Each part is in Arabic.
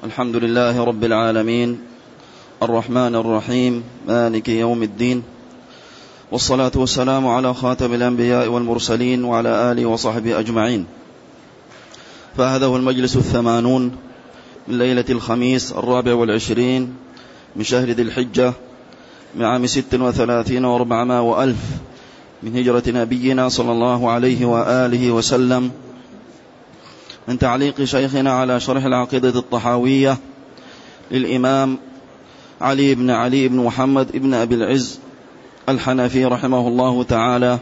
الحمد لله رب العالمين الرحمن الرحيم مالك يوم الدين، والصلاة والسلام على خاتم الأنبياء والمرسلين وعلى آله وصحبه أجمعين. فهذا هو المجلس 80 من ليلة الخميس 24 من شهر ذي الحجة من عام 36 و400 وألف من هجرة نبينا صلى الله عليه وآله وسلم، من تعليق شيخنا على شرح العقيدة الطحاوية للإمام علي بن محمد بن أبي العز الحنفي رحمه الله تعالى.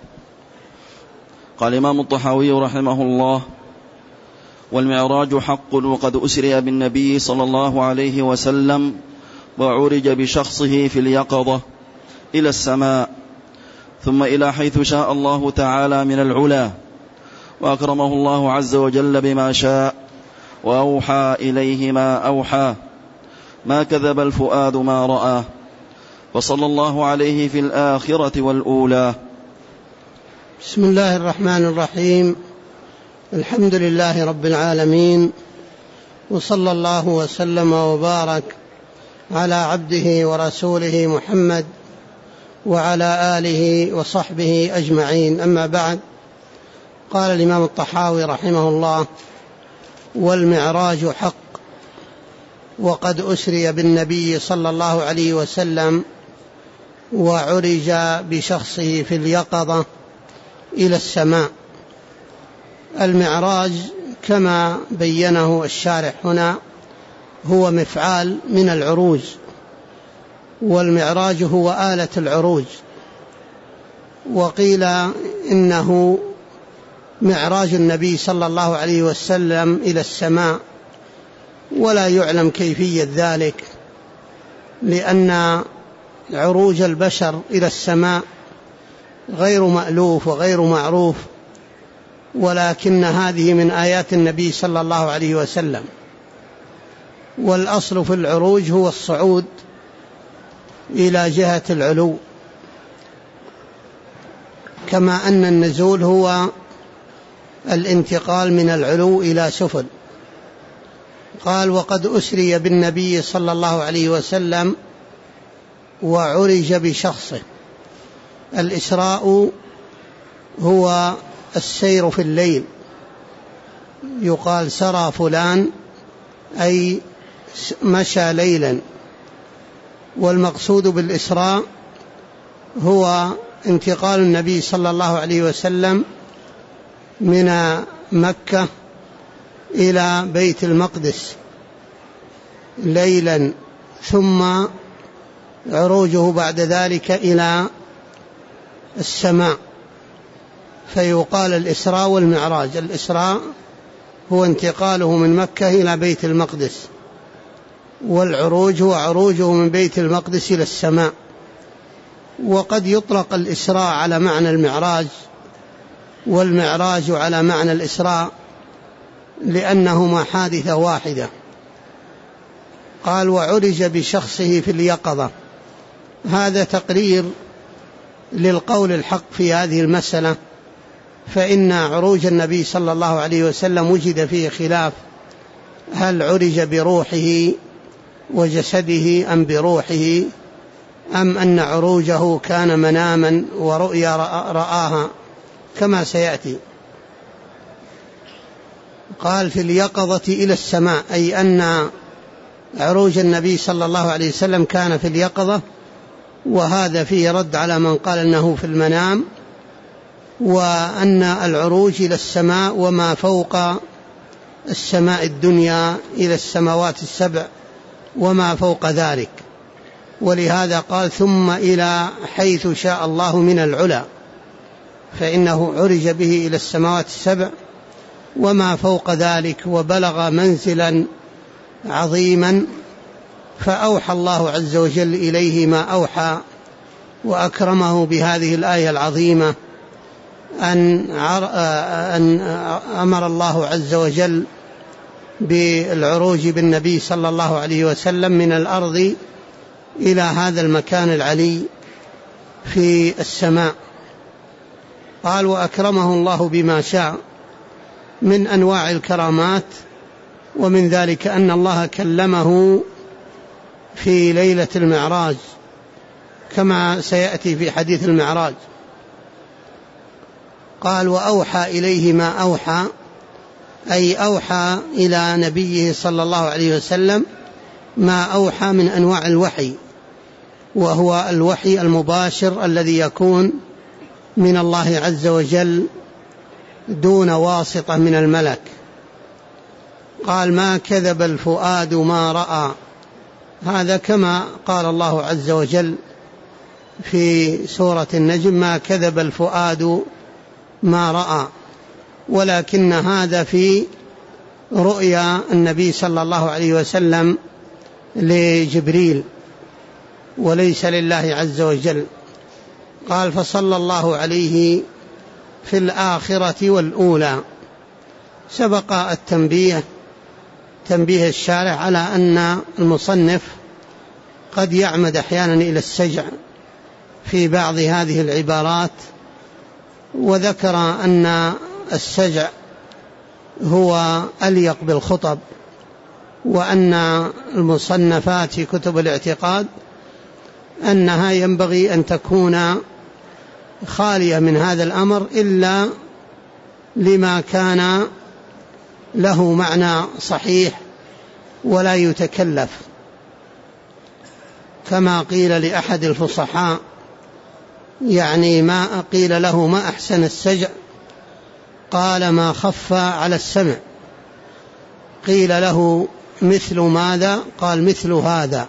قال الإمام الطحاوي رحمه الله: والمعراج حق، وقد أسري بالنبي صلى الله عليه وسلم وعرج بشخصه في اليقظة إلى السماء، ثم إلى حيث شاء الله تعالى من العلا، وأكرمه الله عز وجل بما شاء، وأوحى إليه ما أوحى، ما كذب الفؤاد ما رأى، وصلى الله عليه في الآخرة والأولى. بسم الله الرحمن الرحيم. الحمد لله رب العالمين، وصلى الله وسلم وبارك على عبده ورسوله محمد وعلى آله وصحبه أجمعين. أما بعد، قال الإمام الطحاوي رحمه الله: والمعراج حق، وقد أسري بالنبي صلى الله عليه وسلم وعرج بشخصه في اليقظة إلى السماء. المعراج كما بينه الشارح هنا هو مفعال من العروج، والمعراج هو آلة العروج. وقيل إنه معراج النبي صلى الله عليه وسلم إلى السماء، ولا يعلم كيفية ذلك، لأن عروج البشر إلى السماء غير مألوف وغير معروف، ولكن هذه من آيات النبي صلى الله عليه وسلم. والأصل في العروج هو الصعود إلى جهة العلو، كما أن النزول هو الانتقال من العلو إلى سفل. قال: وقد أسري بالنبي صلى الله عليه وسلم وعرج بشخصه. الإسراء هو السير في الليل، يقال سرى فلان أي مشى ليلا. والمقصود بالإسراء هو انتقال النبي صلى الله عليه وسلم من مكة إلى بيت المقدس ليلا، ثم عروجه بعد ذلك إلى السماء، فيقال الإسراء والمعراج. الإسراء هو انتقاله من مكة إلى بيت المقدس، والعروج هو عروجه من بيت المقدس إلى السماء. وقد يطلق الإسراء على معنى المعراج، والمعراج على معنى الإسراء، لأنهما حادثة واحدة. قال: وعرج بشخصه في اليقظة. هذا تقرير للقول الحق في هذه المسألة، فإن عروج النبي صلى الله عليه وسلم وجد فيه خلاف، هل عرج بروحه وجسده أم بروحه، أم أن عروجه كان مناما ورؤيا رآها، كما سيأتي. قال: في اليقظة إلى السماء، أي أن عروج النبي صلى الله عليه وسلم كان في اليقظة، وهذا فيه رد على من قال أنه في المنام، وأن العروج إلى السماء وما فوق السماء الدنيا إلى السماوات السبع وما فوق ذلك. ولهذا قال: ثم إلى حيث شاء الله من العلا، فإنه عرج به إلى السماوات السبع وما فوق ذلك، وبلغ منزلا عظيما، فأوحى الله عز وجل إليه ما أوحى، وأكرمه بهذه الآية العظيمة أن أمر الله عز وجل بالعروج بالنبي صلى الله عليه وسلم من الأرض إلى هذا المكان العلي في السماء. قال: وأكرمه الله بما شاء من أنواع الكرامات ومن ذلك أن الله كلمه في ليلة المعراج كما سيأتي في حديث المعراج. قال وأوحى إليه ما أوحى، أي أوحى إلى نبيه صلى الله عليه وسلم ما أوحى من أنواع الوحي، وهو الوحي المباشر الذي يكون من الله عز وجل دون واسطة من الملك. قال ما كذب الفؤاد ما رأى، هذا كما قال الله عز وجل في سورة النجم ما كذب الفؤاد ما رأى، ولكن هذا في رؤيا النبي صلى الله عليه وسلم لجبريل وليس لله عز وجل. قال فصلى الله عليه في الآخرة والأولى. سبق التنبيه الشارع على أن المصنف قد يعمد أحيانا إلى السجع في بعض هذه العبارات، وذكر أن السجع هو أليق بالخطب، وأن المصنفات في كتب الاعتقاد أنها ينبغي أن تكون خالية من هذا الأمر إلا لما كان له معنى صحيح ولا يتكلف، كما قيل لأحد الفصحاء، يعني ما قيل له ما أحسن السجع، قال ما خف على السمع. قيل له مثل ماذا؟ قال مثل هذا.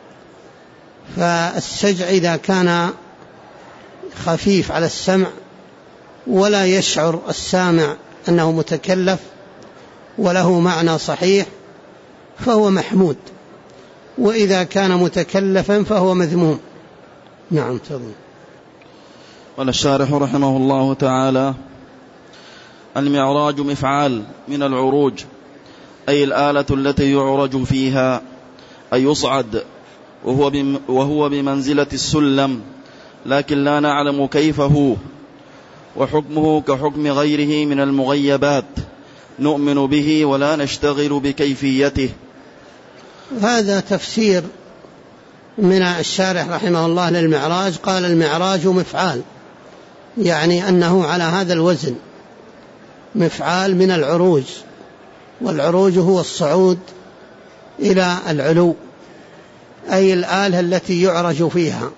فالسجع إذا كان خفيف على السمع ولا يشعر السامع أنه متكلف وله معنى صحيح فهو محمود، وإذا كان متكلفا فهو مذموم. نعم تفضل. قال الشارح رحمه الله تعالى المعراج مفعال من العروج، أي الآلة التي يعرج فيها، أي يصعد، وهو بمنزلة السلم، لكن لا نعلم كيف هو، وحكمه كحكم غيره من المغيبات، نؤمن به ولا نشتغل بكيفيته. هذا تفسير من الشارح رحمه الله للمعراج. قال المعراج مفعال، يعني أنه على هذا الوزن، مفعال من العروج، والعروج هو الصعود إلى العلو، أي الآلة التي يعرج فيها.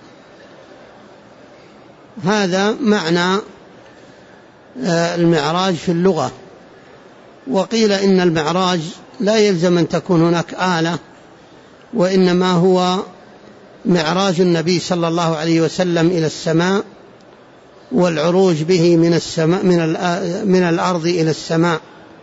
هذا معنى المعراج في اللغة. وقيل إن المعراج لا يلزم أن تكون هناك آلة، وإنما هو معراج النبي صلى الله عليه وسلم إلى السماء، والعروج به من السماء من الأرض إلى السماء.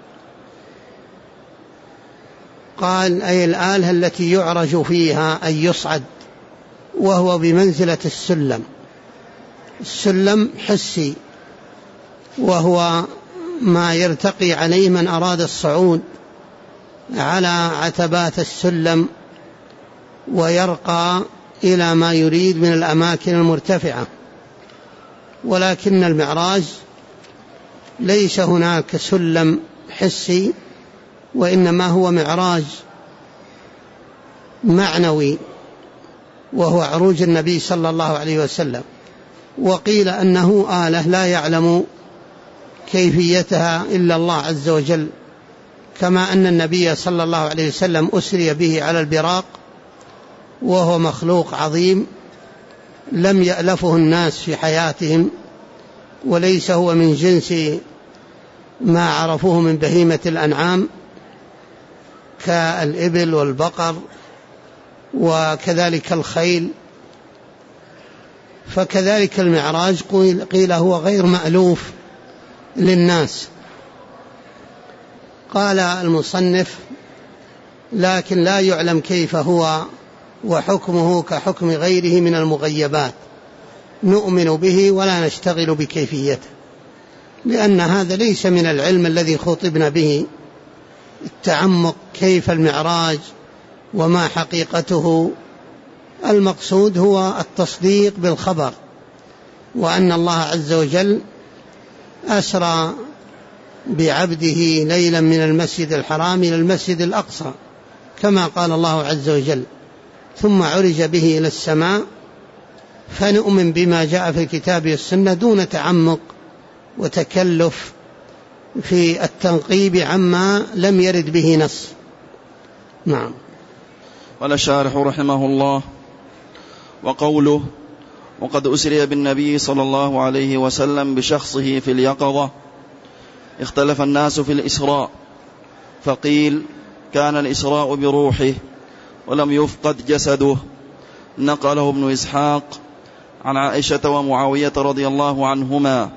قال أي الآلة التي يعرج فيها، أي يصعد، وهو بمنزلة السلم. السلم حسي، وهو ما يرتقي عليه من أراد الصعود على عتبات السلم ويرقى إلى ما يريد من الأماكن المرتفعة. ولكن المعراج ليس هناك سلم حسي، وإنما هو معراج معنوي، وهو عروج النبي صلى الله عليه وسلم. وقيل أنه آلة لا يعلم كيفيتها إلا الله عز وجل، كما أن النبي صلى الله عليه وسلم أسري به على البراق، وهو مخلوق عظيم لم يألفه الناس في حياتهم، وليس هو من جنس ما عرفوه من بهيمة الأنعام كالإبل والبقر وكذلك الخيل. فكذلك المعراج قيل هو غير مألوف للناس. قال المصنف لكن لا يعلم كيف هو، وحكمه كحكم غيره من المغيبات، نؤمن به ولا نشتغل بكيفيته، لأن هذا ليس من العلم الذي خطبنا به، التعمق كيف المعراج وما حقيقته. المقصود هو التصديق بالخبر، وأن الله عز وجل أسرى بعبده ليلا من المسجد الحرام إلى المسجد الأقصى كما قال الله عز وجل، ثم عرج به إلى السماء، فنؤمن بما جاء في الكتاب والسنة دون تعمق وتكلف في التنقيب عما لم يرد به نص. نعم. قال الشارح رحمه الله: وقوله: وقد أسري بالنبي صلى الله عليه وسلم بشخصه في اليقظة، اختلف الناس في الإسراء، فقيل كان الإسراء بروحه ولم يفقد جسده. نقله ابن إسحاق عن عائشة ومعاوية رضي الله عنهما،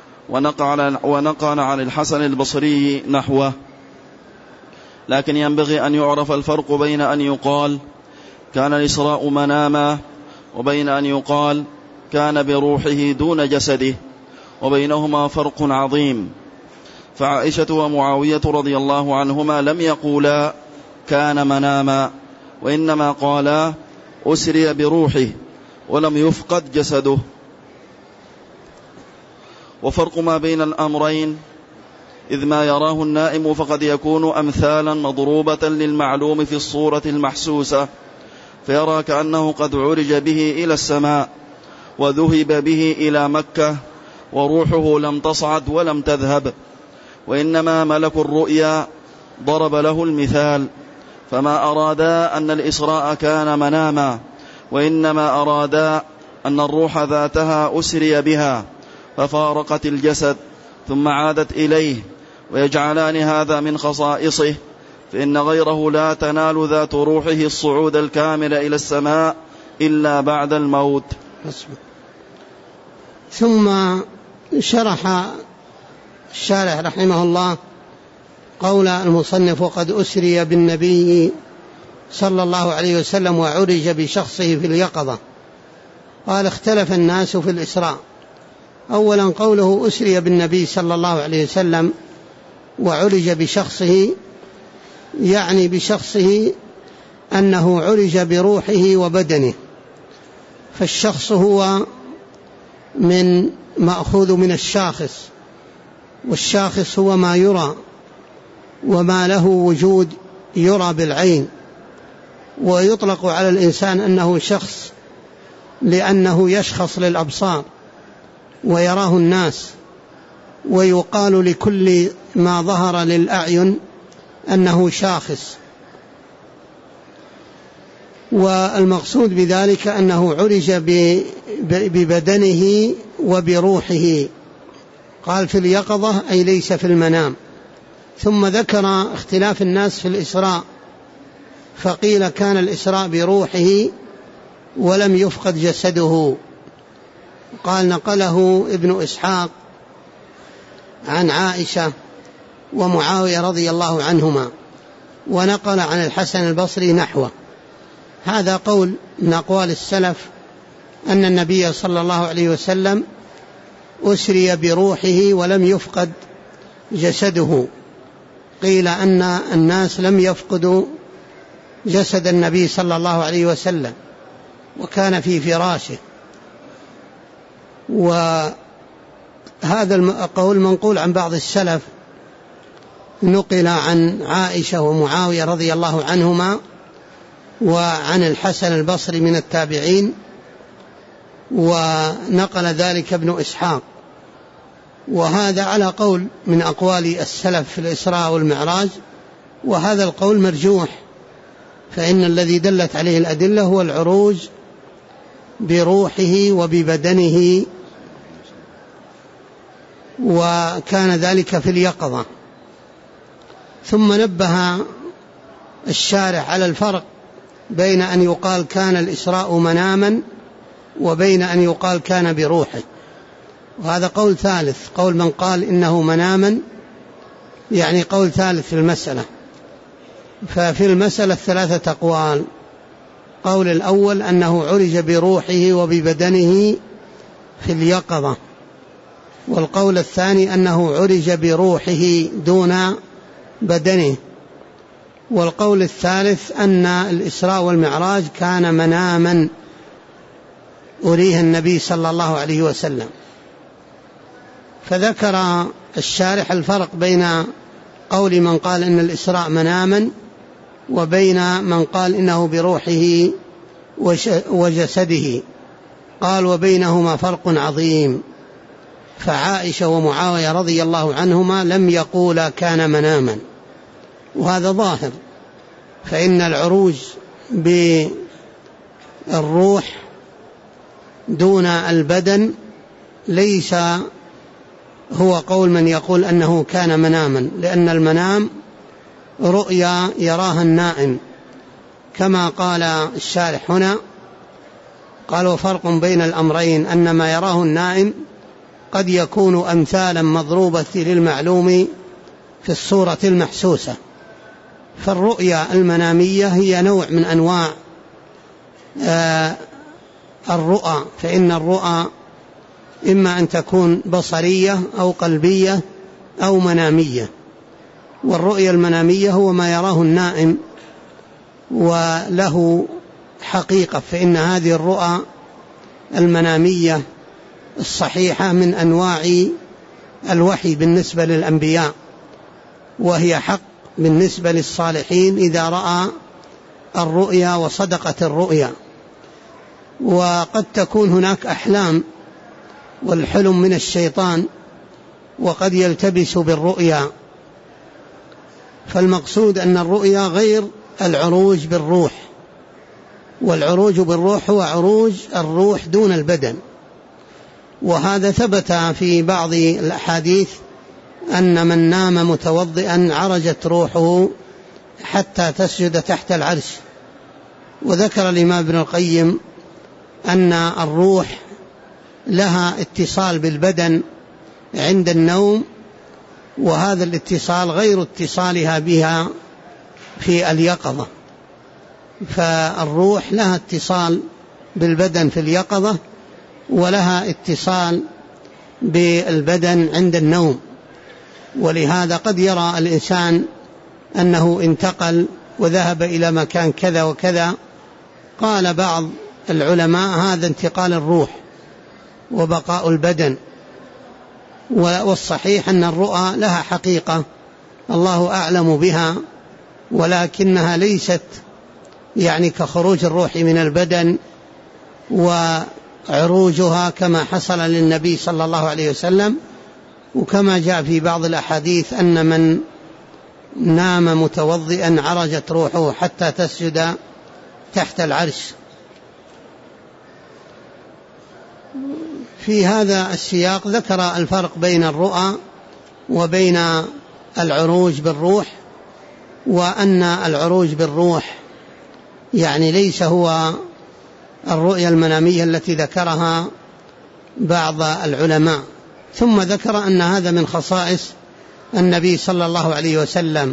ونقل عن الحسن البصري نحوه. لكن ينبغي أن يعرف الفرق بين أن يقال كان الإسراء مناما وبين أن يقال كان بروحه دون جسده، وبينهما فرق عظيم. فعائشة ومعاوية رضي الله عنهما لم يقولا كان مناما، وإنما قالا أسري بروحه ولم يفقد جسده. وفرق ما بين الأمرين إذ ما يراه النائم فقد يكون أمثالا مضروبة للمعلوم في الصورة المحسوسة، فيرى كأنه قد عرج به إلى السماء وذهب به إلى مكة وروحه لم تصعد ولم تذهب، وإنما ملك الرؤيا ضرب له المثال، فما أرادا أن الإسراء كان مناما، وإنما أرادا أن الروح ذاتها أسري بها ففارقت الجسد ثم عادت إليه، ويجعلان هذا من خصائصه، فإن غيره لا تنال ذات روحه الصعود الكامل إلى السماء إلا بعد الموت. ثم شرح الشارح رحمه الله قول المصنف: وقد أسري بالنبي صلى الله عليه وسلم وعرج بشخصه في اليقظة. قال: اختلف الناس في الإسراء. أولا قوله أسري بالنبي صلى الله عليه وسلم وعرج بشخصه، يعني بشخصه أنه عرج بروحه وبدنه، فالشخص هو مأخوذ من الشاخص، والشاخص هو ما يرى وما له وجود يرى بالعين، ويطلق على الإنسان أنه شخص لأنه يشخص للأبصار ويراه الناس، ويقال لكل ما ظهر للأعين أنه شاخص. والمقصود بذلك أنه عرج ببدنه وبروحه. قال في اليقظة أي ليس في المنام. ثم ذكر اختلاف الناس في الإسراء، فقيل كان الإسراء بروحه ولم يفقد جسده. قال: نقله ابن إسحاق عن عائشة ومعاوية رضي الله عنهما، ونقل عن الحسن البصري نحوه. هذا قول من أقوال السلف أن النبي صلى الله عليه وسلم أسري بروحه ولم يفقد جسده. قيل أن الناس لم يفقدوا جسد النبي صلى الله عليه وسلم وكان في فراشه. وهذا القول منقول عن بعض السلف، نقل عن عائشة ومعاوية رضي الله عنهما وعن الحسن البصري من التابعين، ونقل ذلك ابن إسحاق. وهذا على قول من أقوال السلف في الإسراء والمعراج، وهذا القول مرجوح، فإن الذي دلت عليه الأدلة هو العروج بروحه وببدنه، وكان ذلك في اليقظة. ثم نبه الشارح على الفرق بين أن يقال كان الإسراء مناما وبين أن يقال كان بروحه، وهذا قول ثالث، قول من قال إنه مناما، يعني قول ثالث في المسألة. ففي المسألة 3 أقوال. قول الأول أنه عرج بروحه وببدنه في اليقظة، والقول الثاني أنه عرج بروحه دون بدنه، والقول الثالث أن الإسراء والمعراج كان مناما أريه النبي صلى الله عليه وسلم. فذكر الشارح الفرق بين قول من قال إن الإسراء مناما وبين من قال إنه بروحه وجسده، قال وبينهما فرق عظيم. فعائشة ومعاوية رضي الله عنهما لم يقولا كان مناما، وهذا ظاهر، فإن العروج بالروح دون البدن ليس هو قول من يقول أنه كان مناما، لأن المنام رؤيا يراها النائم، كما قال الشارح هنا، قال وفرق بين الأمرين أن ما يراه النائم قد يكون أمثالا مضروبة للمعلوم في الصورة المحسوسة. فالرؤيا المنامية هي نوع من أنواع الرؤى، فإن الرؤى إما أن تكون بصرية أو قلبية أو منامية. والرؤيا المنامية هو ما يراه النائم وله حقيقة، فإن هذه الرؤى المنامية الصحيحة من أنواع الوحي بالنسبة للأنبياء، وهي حق بالنسبة للصالحين إذا رأى الرؤيا وصدقت الرؤيا. وقد تكون هناك أحلام، والحلم من الشيطان وقد يلتبس بالرؤيا، فالمقصود أن الرؤيا غير العروج بالروح، والعروج بالروح هو عروج الروح دون البدن. وهذا ثبت في بعض الأحاديث أن من نام متوضئا عرجت روحه حتى تسجد تحت العرش. وذكر الإمام ابن القيم أن الروح لها اتصال بالبدن عند النوم، وهذا الاتصال غير اتصالها بها في اليقظة. فالروح لها اتصال بالبدن في اليقظة، ولها اتصال بالبدن عند النوم. ولهذا قد يرى الإنسان أنه انتقل وذهب إلى مكان كذا وكذا، قال بعض العلماء هذا انتقال الروح وبقاء البدن. والصحيح أن الرؤى لها حقيقة الله أعلم بها، ولكنها ليست يعني كخروج الروح من البدن وعروجها كما حصل للنبي صلى الله عليه وسلم، وكما جاء في بعض الأحاديث أن من نام متوضئا عرجت روحه حتى تسجد تحت العرش. في هذا السياق ذكر الفرق بين الرؤى وبين العروج بالروح، وأن العروج بالروح يعني ليس هو الرؤيا المنامية التي ذكرها بعض العلماء. ثم ذكر أن هذا من خصائص النبي صلى الله عليه وسلم،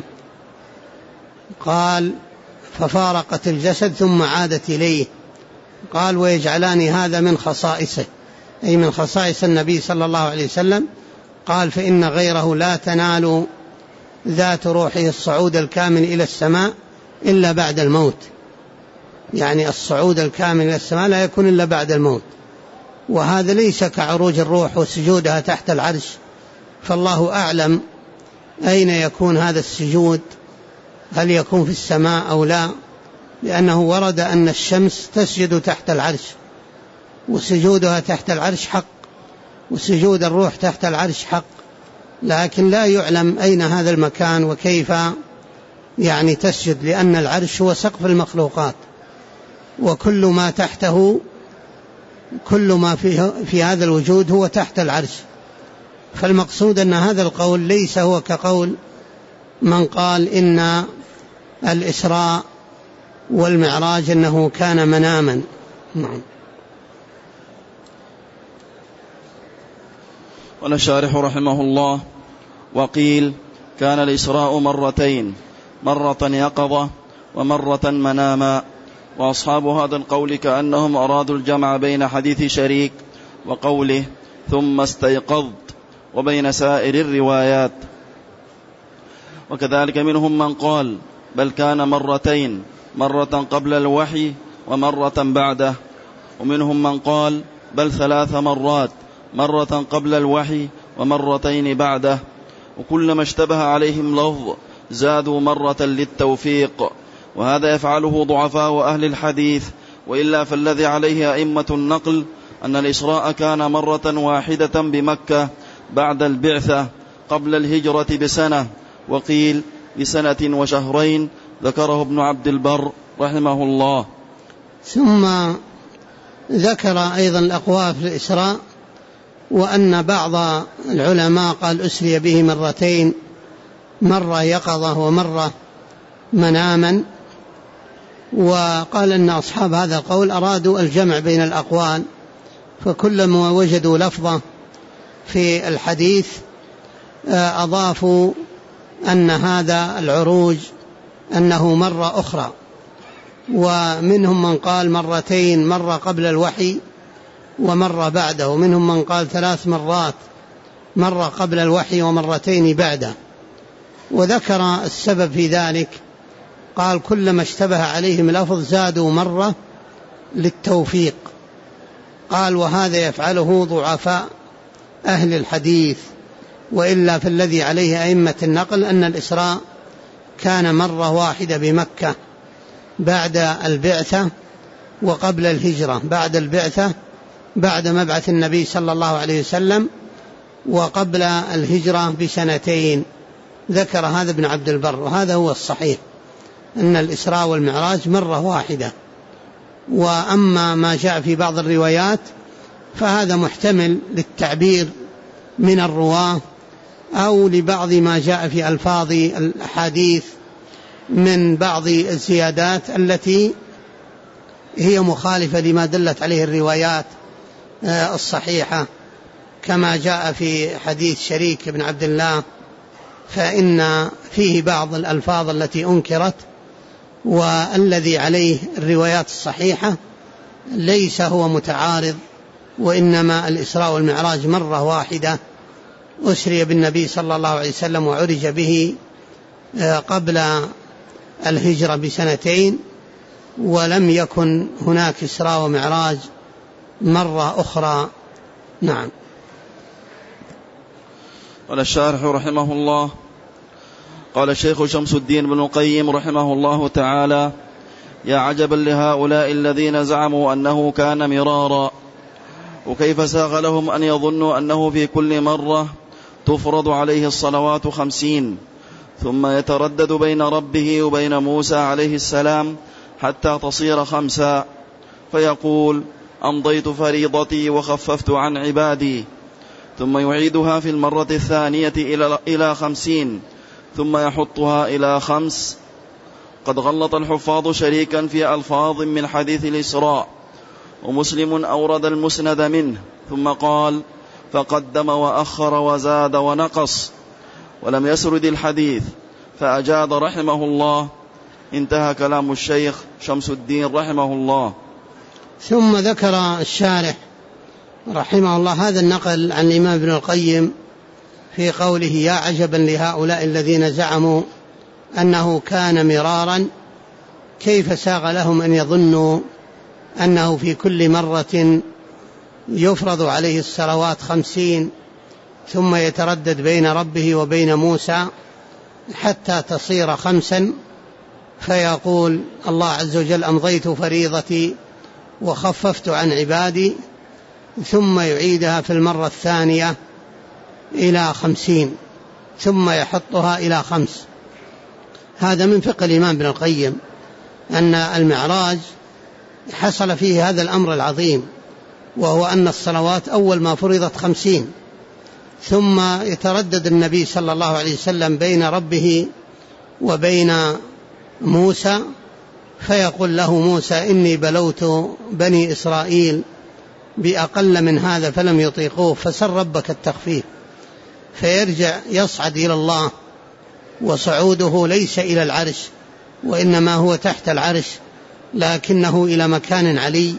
قال ففارقت الجسد ثم عادت إليه، قال ويجعلان هذا من خصائصه، أي من خصائص النبي صلى الله عليه وسلم. قال فإن غيره لا تنال ذات روحه الصعود الكامل إلى السماء إلا بعد الموت، يعني الصعود الكامل إلى السماء لا يكون إلا بعد الموت. وهذا ليس كعروج الروح وسجودها تحت العرش، فالله أعلم أين يكون هذا السجود، هل يكون في السماء أو لا، لأنه ورد أن الشمس تسجد تحت العرش، وسجودها تحت العرش حق، وسجود الروح تحت العرش حق، لكن لا يعلم أين هذا المكان وكيف يعني تسجد، لأن العرش هو سقف المخلوقات، وكل ما تحته كل ما في هذا الوجود هو تحت العرش. فالمقصود أن هذا القول ليس هو كقول من قال إن الإسراء والمعراج أنه كان مناما. نعم. قال الشارح رحمه الله: وقيل كان الإسراء مرتين، مرة يقظة ومرة مناما. وأصحاب هذا القول كأنهم أرادوا الجمع بين حديث شريك وقوله ثم استيقظت وبين سائر الروايات. وكذلك منهم من قال بل كان مرتين، مرة قبل الوحي ومرة بعده. ومنهم من قال بل 3 مرات، مرة قبل الوحي ومرتين بعده. وكلما اشتبه عليهم لفظ زادوا مرة للتوفيق، وهذا يفعله ضعفاء أهل الحديث، وإلا فالذي عليه أئمة النقل أن الإسراء كان مرة واحدة بمكة بعد البعثة قبل الهجرة بسنة، وقيل بسنة وشهرين، ذكره ابن عبد البر رحمه الله. ثم ذكر أيضا الأقوال في الإسراء، وأن بعض العلماء قال أسري به مرتين، مرة يقظة ومرة مناما، وقال أن أصحاب هذا القول أرادوا الجمع بين الأقوال، فكلما وجدوا لفظة في الحديث أضافوا أن هذا العروج أنه مرة أخرى، ومنهم من قال مرتين، مرة قبل الوحي ومرة بعده، ومنهم من قال 3 مرات، مرة قبل الوحي ومرتين بعده. وذكر السبب في ذلك، قال كلما اشتبه عليهم لفظ زادوا مرة للتوفيق، قال وهذا يفعله ضعفاء أهل الحديث، وإلا فالذي عليه أئمة النقل أن الإسراء كان مرة واحدة بمكة بعد البعثة وقبل الهجرة، بعد البعثة بعد مبعث النبي صلى الله عليه وسلم، وقبل الهجرة بسنتين. ذكر هذا ابن عبد البر، وهذا هو الصحيح، أن الإسراء والمعراج مرة واحدة. وأما ما جاء في بعض الروايات فهذا محتمل للتعبير من الرواة، أو لبعض ما جاء في ألفاظ الأحاديث من بعض الزيادات التي هي مخالفة لما دلت عليه الروايات الصحيحة، كما جاء في حديث شريك بن عبد الله، فإن فيه بعض الألفاظ التي أنكرت، والذي عليه الروايات الصحيحة ليس هو متعارض، وإنما الإسراء والمعراج مرة واحدة، أسري بالنبي صلى الله عليه وسلم وعرج به قبل الهجرة بسنتين، ولم يكن هناك إسراء ومعراج مرة أخرى. نعم. قال الشارح رحمه الله: قال الشيخ شمس الدين بن القيم رحمه الله تعالى: يا عجبا لهؤلاء الذين زعموا أنه كان مرارا، وكيف ساغ لهم أن يظنوا أنه في كل مرة تفرض عليه الصلوات 50، ثم يتردد بين ربه وبين موسى عليه السلام حتى تصير 5، فيقول: أمضيت فريضتي وخففت عن عبادي، ثم يعيدها في المرة الثانية إلى 50، ثم يحطها إلى 5. قد غلط الحفاظ شريكا في ألفاظ من حديث الإسراء، ومسلم أورد المسند منه ثم قال: فقدم وأخر وزاد ونقص، ولم يسرد الحديث فأجاد رحمه الله. انتهى كلام الشيخ شمس الدين رحمه الله. ثم ذكر الشارح رحمه الله هذا النقل عن الإمام ابن القيم في قوله: يا عجبا لهؤلاء الذين زعموا أنه كان مرارا، كيف ساغ لهم أن يظنوا أنه في كل مرة يفرض عليه الصلوات 50، ثم يتردد بين ربه وبين موسى حتى تصير 5، فيقول الله عز وجل: أمضيت فريضتي وخففت عن عبادي، ثم يعيدها في المرة الثانية إلى 50، ثم يحطها إلى 5. هذا من فقه الإمام ابن القيم، أن المعراج حصل فيه هذا الأمر العظيم، وهو أن الصلوات أول ما فرضت 50، ثم يتردد النبي صلى الله عليه وسلم بين ربه وبين موسى، فيقول له موسى: إني بلوت بني إسرائيل بأقل من هذا فلم يطيقوه، فسل ربك التخفيف. فيرجع يصعد إلى الله، وصعوده ليس إلى العرش، وإنما هو تحت العرش، لكنه إلى مكان علي،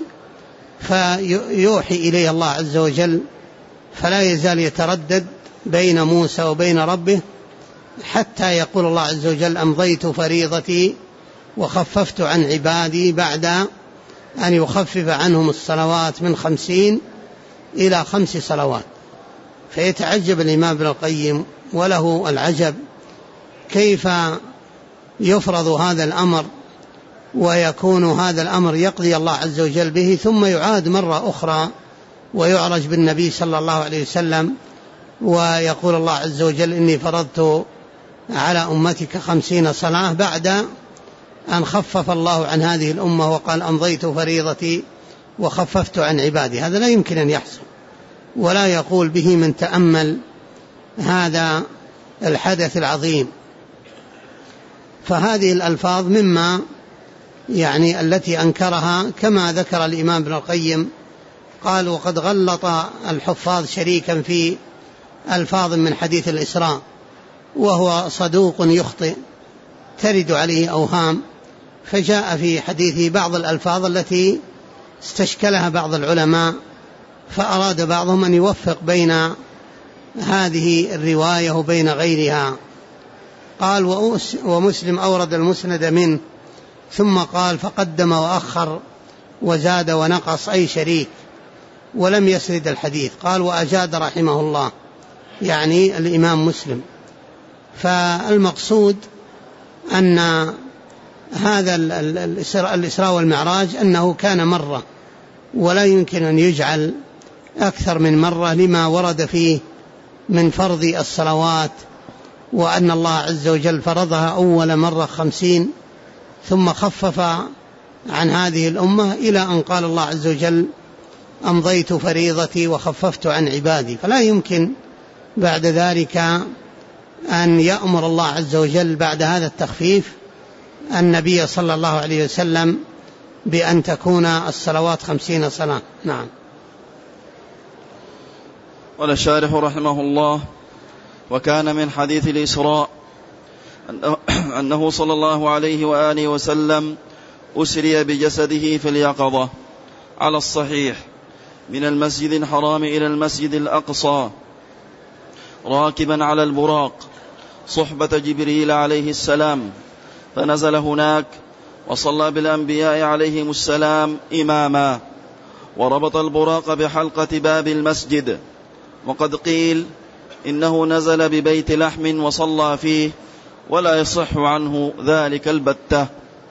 فيوحي إليه الله عز وجل، فلا يزال يتردد بين موسى وبين ربه حتى يقول الله عز وجل: أمضيت فريضتي وخففت عن عبادي، بعد أن يخفف عنهم الصلوات من 50 إلى 5 صلوات. فيتعجب الإمام ابن القيم وله العجب كيف يفرض هذا الأمر ويكون هذا الأمر يقضي الله عز وجل به، ثم يعاد مرة أخرى ويعرج بالنبي صلى الله عليه وسلم ويقول الله عز وجل إني فرضت على أمتك 50 صلاة، بعد أن خفف الله عن هذه الأمة وقال أمضيت فريضتي وخففت عن عبادي. هذا لا يمكن أن يحصل، ولا يقول به من تأمل هذا الحدث العظيم. فهذه الألفاظ مما يعني التي أنكرها، كما ذكر الإمام ابن القيم قال: وقد غلط الحفاظ شريكا في ألفاظ من حديث الإسراء، وهو صدوق يخطئ ترد عليه أوهام، فجاء في حديثه بعض الألفاظ التي استشكلها بعض العلماء، فأراد بعضهم أن يوفق بين هذه الرواية وبين غيرها. قال: ومسلم أورد المسند منه، ثم قال: فقدم وأخر وزاد ونقص أي شريك، ولم يسرد الحديث. قال: وأجاد رحمه الله، يعني الإمام مسلم. فالمقصود أن هذا الإسراء والمعراج أنه كان مرة، ولا يمكن أن يجعل أكثر من مرة، لما ورد فيه من فرض الصلوات، وأن الله عز وجل فرضها أول مرة 50، ثم خفف عن هذه الأمة إلى أن قال الله عز وجل أمضيت فريضتي وخففت عن عبادي. فلا يمكن بعد ذلك أن يأمر الله عز وجل بعد هذا التخفيف النبي صلى الله عليه وسلم بأن تكون الصلوات 50 صلاة. نعم. قال الشارح رحمه الله: وكان من حديث الإسراء أنه صلى الله عليه وآله وسلم أسري بجسده في اليقظة على الصحيح من المسجد الحرام إلى المسجد الأقصى راكبا على البراق صحبة جبريل عليه السلام، فنزل هناك وصلى بالأنبياء عليهم السلام إماما، وربط البراق بحلقة باب المسجد. وقد قيل إنه نزل ببيت لحم وصلى فيه، ولا يصح عنه ذلك البتة.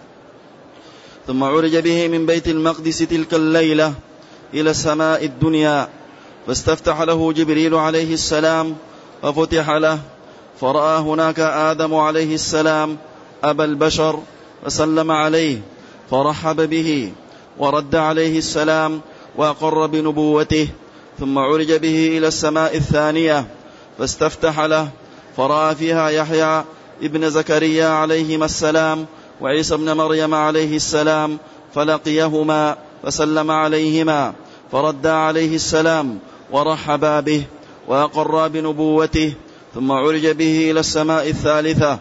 ثم عرج به من بيت المقدس تلك الليلة إلى السماء الدنيا، فاستفتح له جبريل عليه السلام ففتح له، فرأى هناك آدم عليه السلام أبا البشر، فسلم عليه فرحب به ورد عليه السلام وأقر بنبوته. ثم عرج به إلى السماء الثانية فاستفتح له، فرأى فيها يحيى ابن زكريا عليهما السلام وعيسى ابن مريم عليه السلام، فلقيهما فسلم عليهما فرد عليه السلام ورحبا به وأقر بنبوته. ثم عرج به إلى السماء الثالثة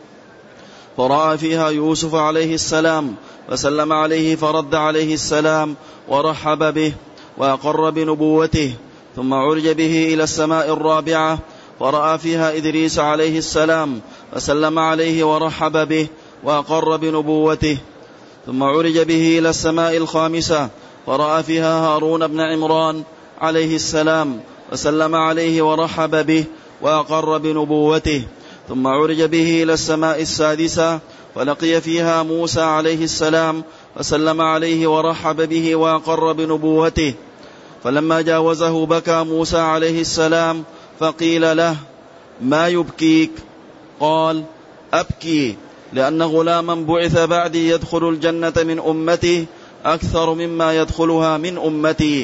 فرأى فيها يوسف عليه السلام فسلم عليه فرد عليه السلام ورحب به وأقر بنبوته. ثم عرج به إلى السماء الرابعة فرأى فيها إدريس عليه السلام فسلم عليه ورحب به وأقر بنبوته. ثم عرج به إلى السماء الخامسة فرأى فيها هارون بن عمران عليه السلام فسلم عليه ورحب به وأقر بنبوته. ثم عرج به إلى السماء السادسة فلقي فيها موسى عليه السلام فسلم عليه ورحب به وأقر بنبوته. فلما جاوزه بكى موسى عليه السلام، فقيل له: ما يبكيك؟ قال: أبكي لأن غلاما بعث بعدي يدخل الجنة من أمتي أكثر مما يدخلها من أمتي.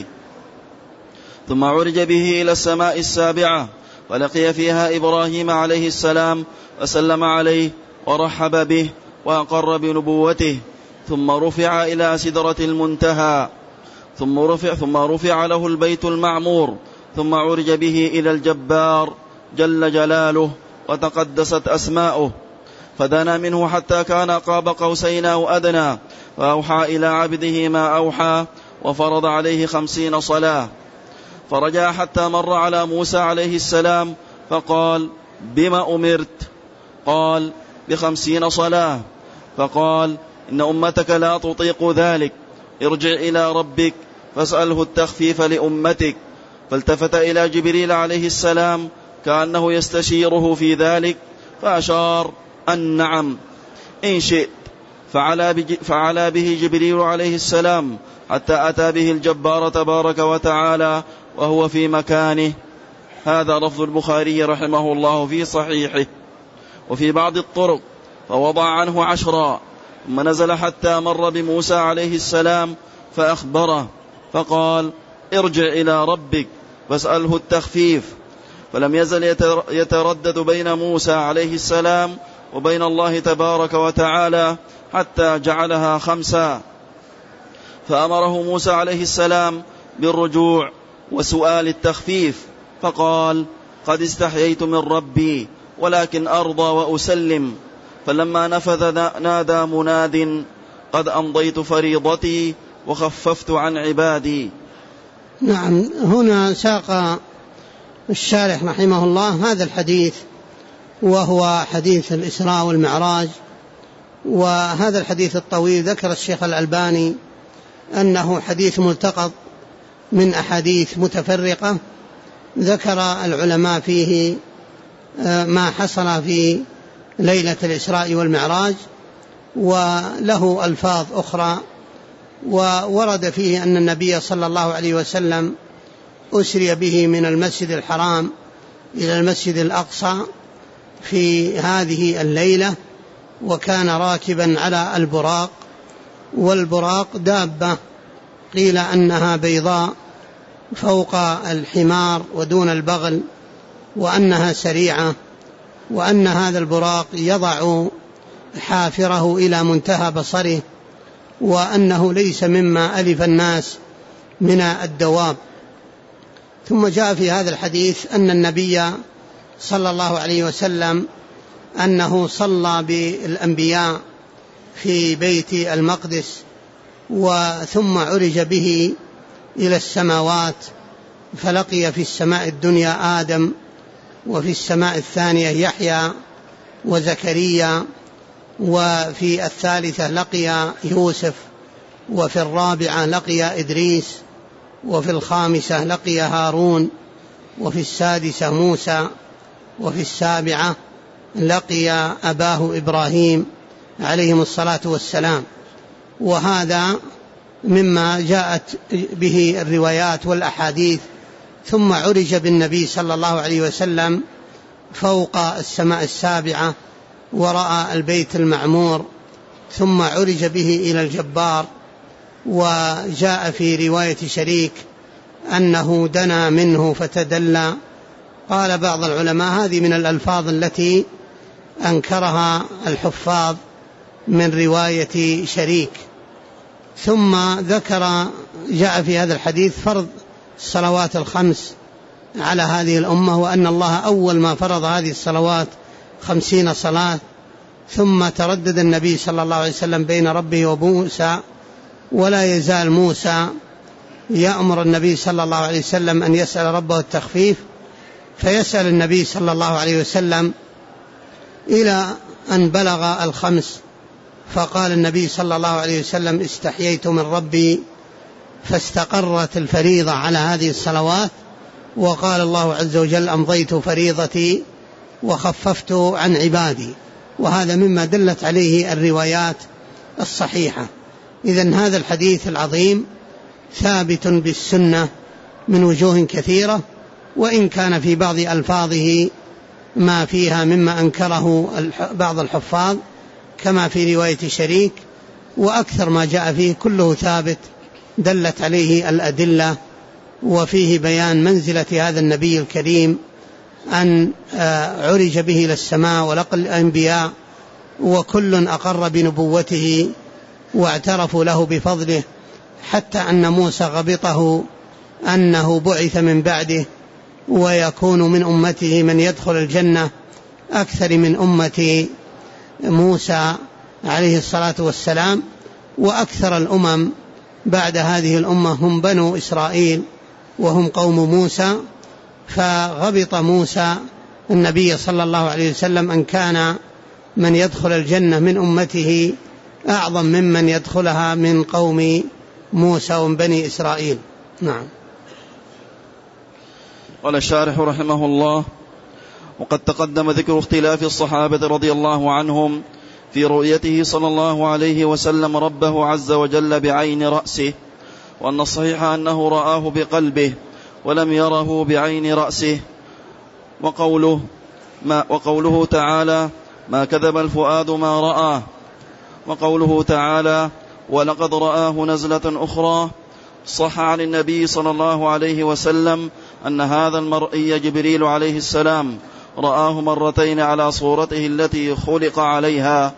ثم عرج به إلى السماء السابعة ولقي فيها إبراهيم عليه السلام فسلم عليه ورحب به وأقر بنبوته. ثم رفع إلى سدرة المنتهى، ثم رفع له البيت المعمور. ثم عرج به إلى الجبار جل جلاله وتقدست أسماؤه، فدنا منه حتى كان قاب قوسين أو أدنى، وأوحى إلى عبده ما أوحى، وفرض عليه 50 صلاة. فرجع حتى مر على موسى عليه السلام فقال: بما أمرت؟ قال: ب50 صلاة. فقال: إن أمتك لا تطيق ذلك، ارجع إلى ربك فاسأله التخفيف لأمتك. فالتفت إلى جبريل عليه السلام كأنه يستشيره في ذلك، فأشار أن نعم إن شئت. فعلى به جبريل عليه السلام حتى أتى به الجبار تبارك وتعالى وهو في مكانه. هذا لفظ البخاري رحمه الله في صحيحه. وفي بعض الطرق فوضع عنه 10 ثم نزل حتى مر بموسى عليه السلام فأخبره فقال ارجع إلى ربك فاسأله التخفيف. فلم يزل يتردد بين موسى عليه السلام وبين الله تبارك وتعالى حتى جعلها 5. فأمره موسى عليه السلام بالرجوع وسؤال التخفيف، فقال قد استحييت من ربي ولكن أرضى وأسلم. فلما نفذ نادى مناد قد أمضيت فريضتي وخففت عن عبادي. نعم، هنا ساق الشارح رحمه الله هذا الحديث وهو حديث الإسراء والمعراج. وهذا الحديث الطويل ذكر الشيخ الألباني أنه حديث ملتقط من أحاديث متفرقة، ذكر العلماء فيه ما حصل في ليلة الإسراء والمعراج، وله ألفاظ أخرى. وورد فيه أن النبي صلى الله عليه وسلم أسري به من المسجد الحرام إلى المسجد الأقصى في هذه الليلة، وكان راكبا على البراق. والبراق دابة قيل أنها بيضاء فوق الحمار ودون البغل، وأنها سريعة، وأن هذا البراق يضع حافره إلى منتهى بصره، وأنه ليس مما ألف الناس من الدواب. ثم جاء في هذا الحديث أن النبي صلى الله عليه وسلم أنه صلى بالأنبياء في بيت المقدس، وثم عرج به إلى السماوات، فلقي في السماء الدنيا آدم، وفي السماء الثانية يحيى وزكريا، وفي الثالثة لقي يوسف، وفي الرابعة لقي إدريس، وفي الخامسة لقي هارون، وفي السادسة موسى، وفي السابعة لقي أباه إبراهيم عليهم الصلاة والسلام. وهذا مما جاءت به الروايات والأحاديث. ثم عرج بالنبي صلى الله عليه وسلم فوق السماء السابعة ورأى البيت المعمور، ثم عرج به إلى الجبار. وجاء في رواية شريك أنه دنا منه فتدلى. قال بعض العلماء هذه من الألفاظ التي أنكرها الحفاظ من رواية شريك. ثم ذكر جاء في هذا الحديث فرض الصلوات الخمس على هذه الأمة، وأن الله أول ما فرض هذه الصلوات 50 صلاة. ثم تردد النبي صلى الله عليه وسلم بين ربه وموسى، ولا يزال موسى يأمر النبي صلى الله عليه وسلم أن يسأل ربه التخفيف، فيسأل النبي صلى الله عليه وسلم إلى أن بلغ 5. فقال النبي صلى الله عليه وسلم استحييت من ربي، فاستقرت الفريضة على هذه الصلوات. وقال الله عز وجل أمضيت فريضتي وخففت عن عبادي. وهذا مما دلت عليه الروايات الصحيحة. إذن هذا الحديث العظيم ثابت بالسنة من وجوه كثيرة، وإن كان في بعض ألفاظه ما فيها مما أنكره بعض الحفاظ كما في رواية شريك. وأكثر ما جاء فيه كله ثابت دلت عليه الأدلة، وفيه بيان منزلة هذا النبي الكريم أن عرج به إلى السماء ولقى الأنبياء، وكل أقر بنبوته واعترفوا له بفضله، حتى أن موسى غبطه أنه بعث من بعده ويكون من أمته من يدخل الجنة أكثر من أمة موسى عليه الصلاة والسلام. وأكثر الأمم بعد هذه الأمة هم بنو إسرائيل وهم قوم موسى. فغبط موسى النبي صلى الله عليه وسلم أن كان من يدخل الجنة من أمته أعظم ممن يدخلها من قوم موسى ومن بني إسرائيل. نعم. قال الشارح رحمه الله وقد تقدم ذكر اختلاف الصحابة رضي الله عنهم في رؤيته صلى الله عليه وسلم ربه عز وجل بعين رأسه، وأن الصحيح أنه رآه بقلبه ولم يره بعين رأسه. وقوله تعالى ما كذب الفؤاد ما رآه، وقوله تعالى ولقد رآه نزلة أخرى. صح عن النبي صلى الله عليه وسلم أن هذا المرئي جبريل عليه السلام رآه مرتين على صورته التي خلق عليها.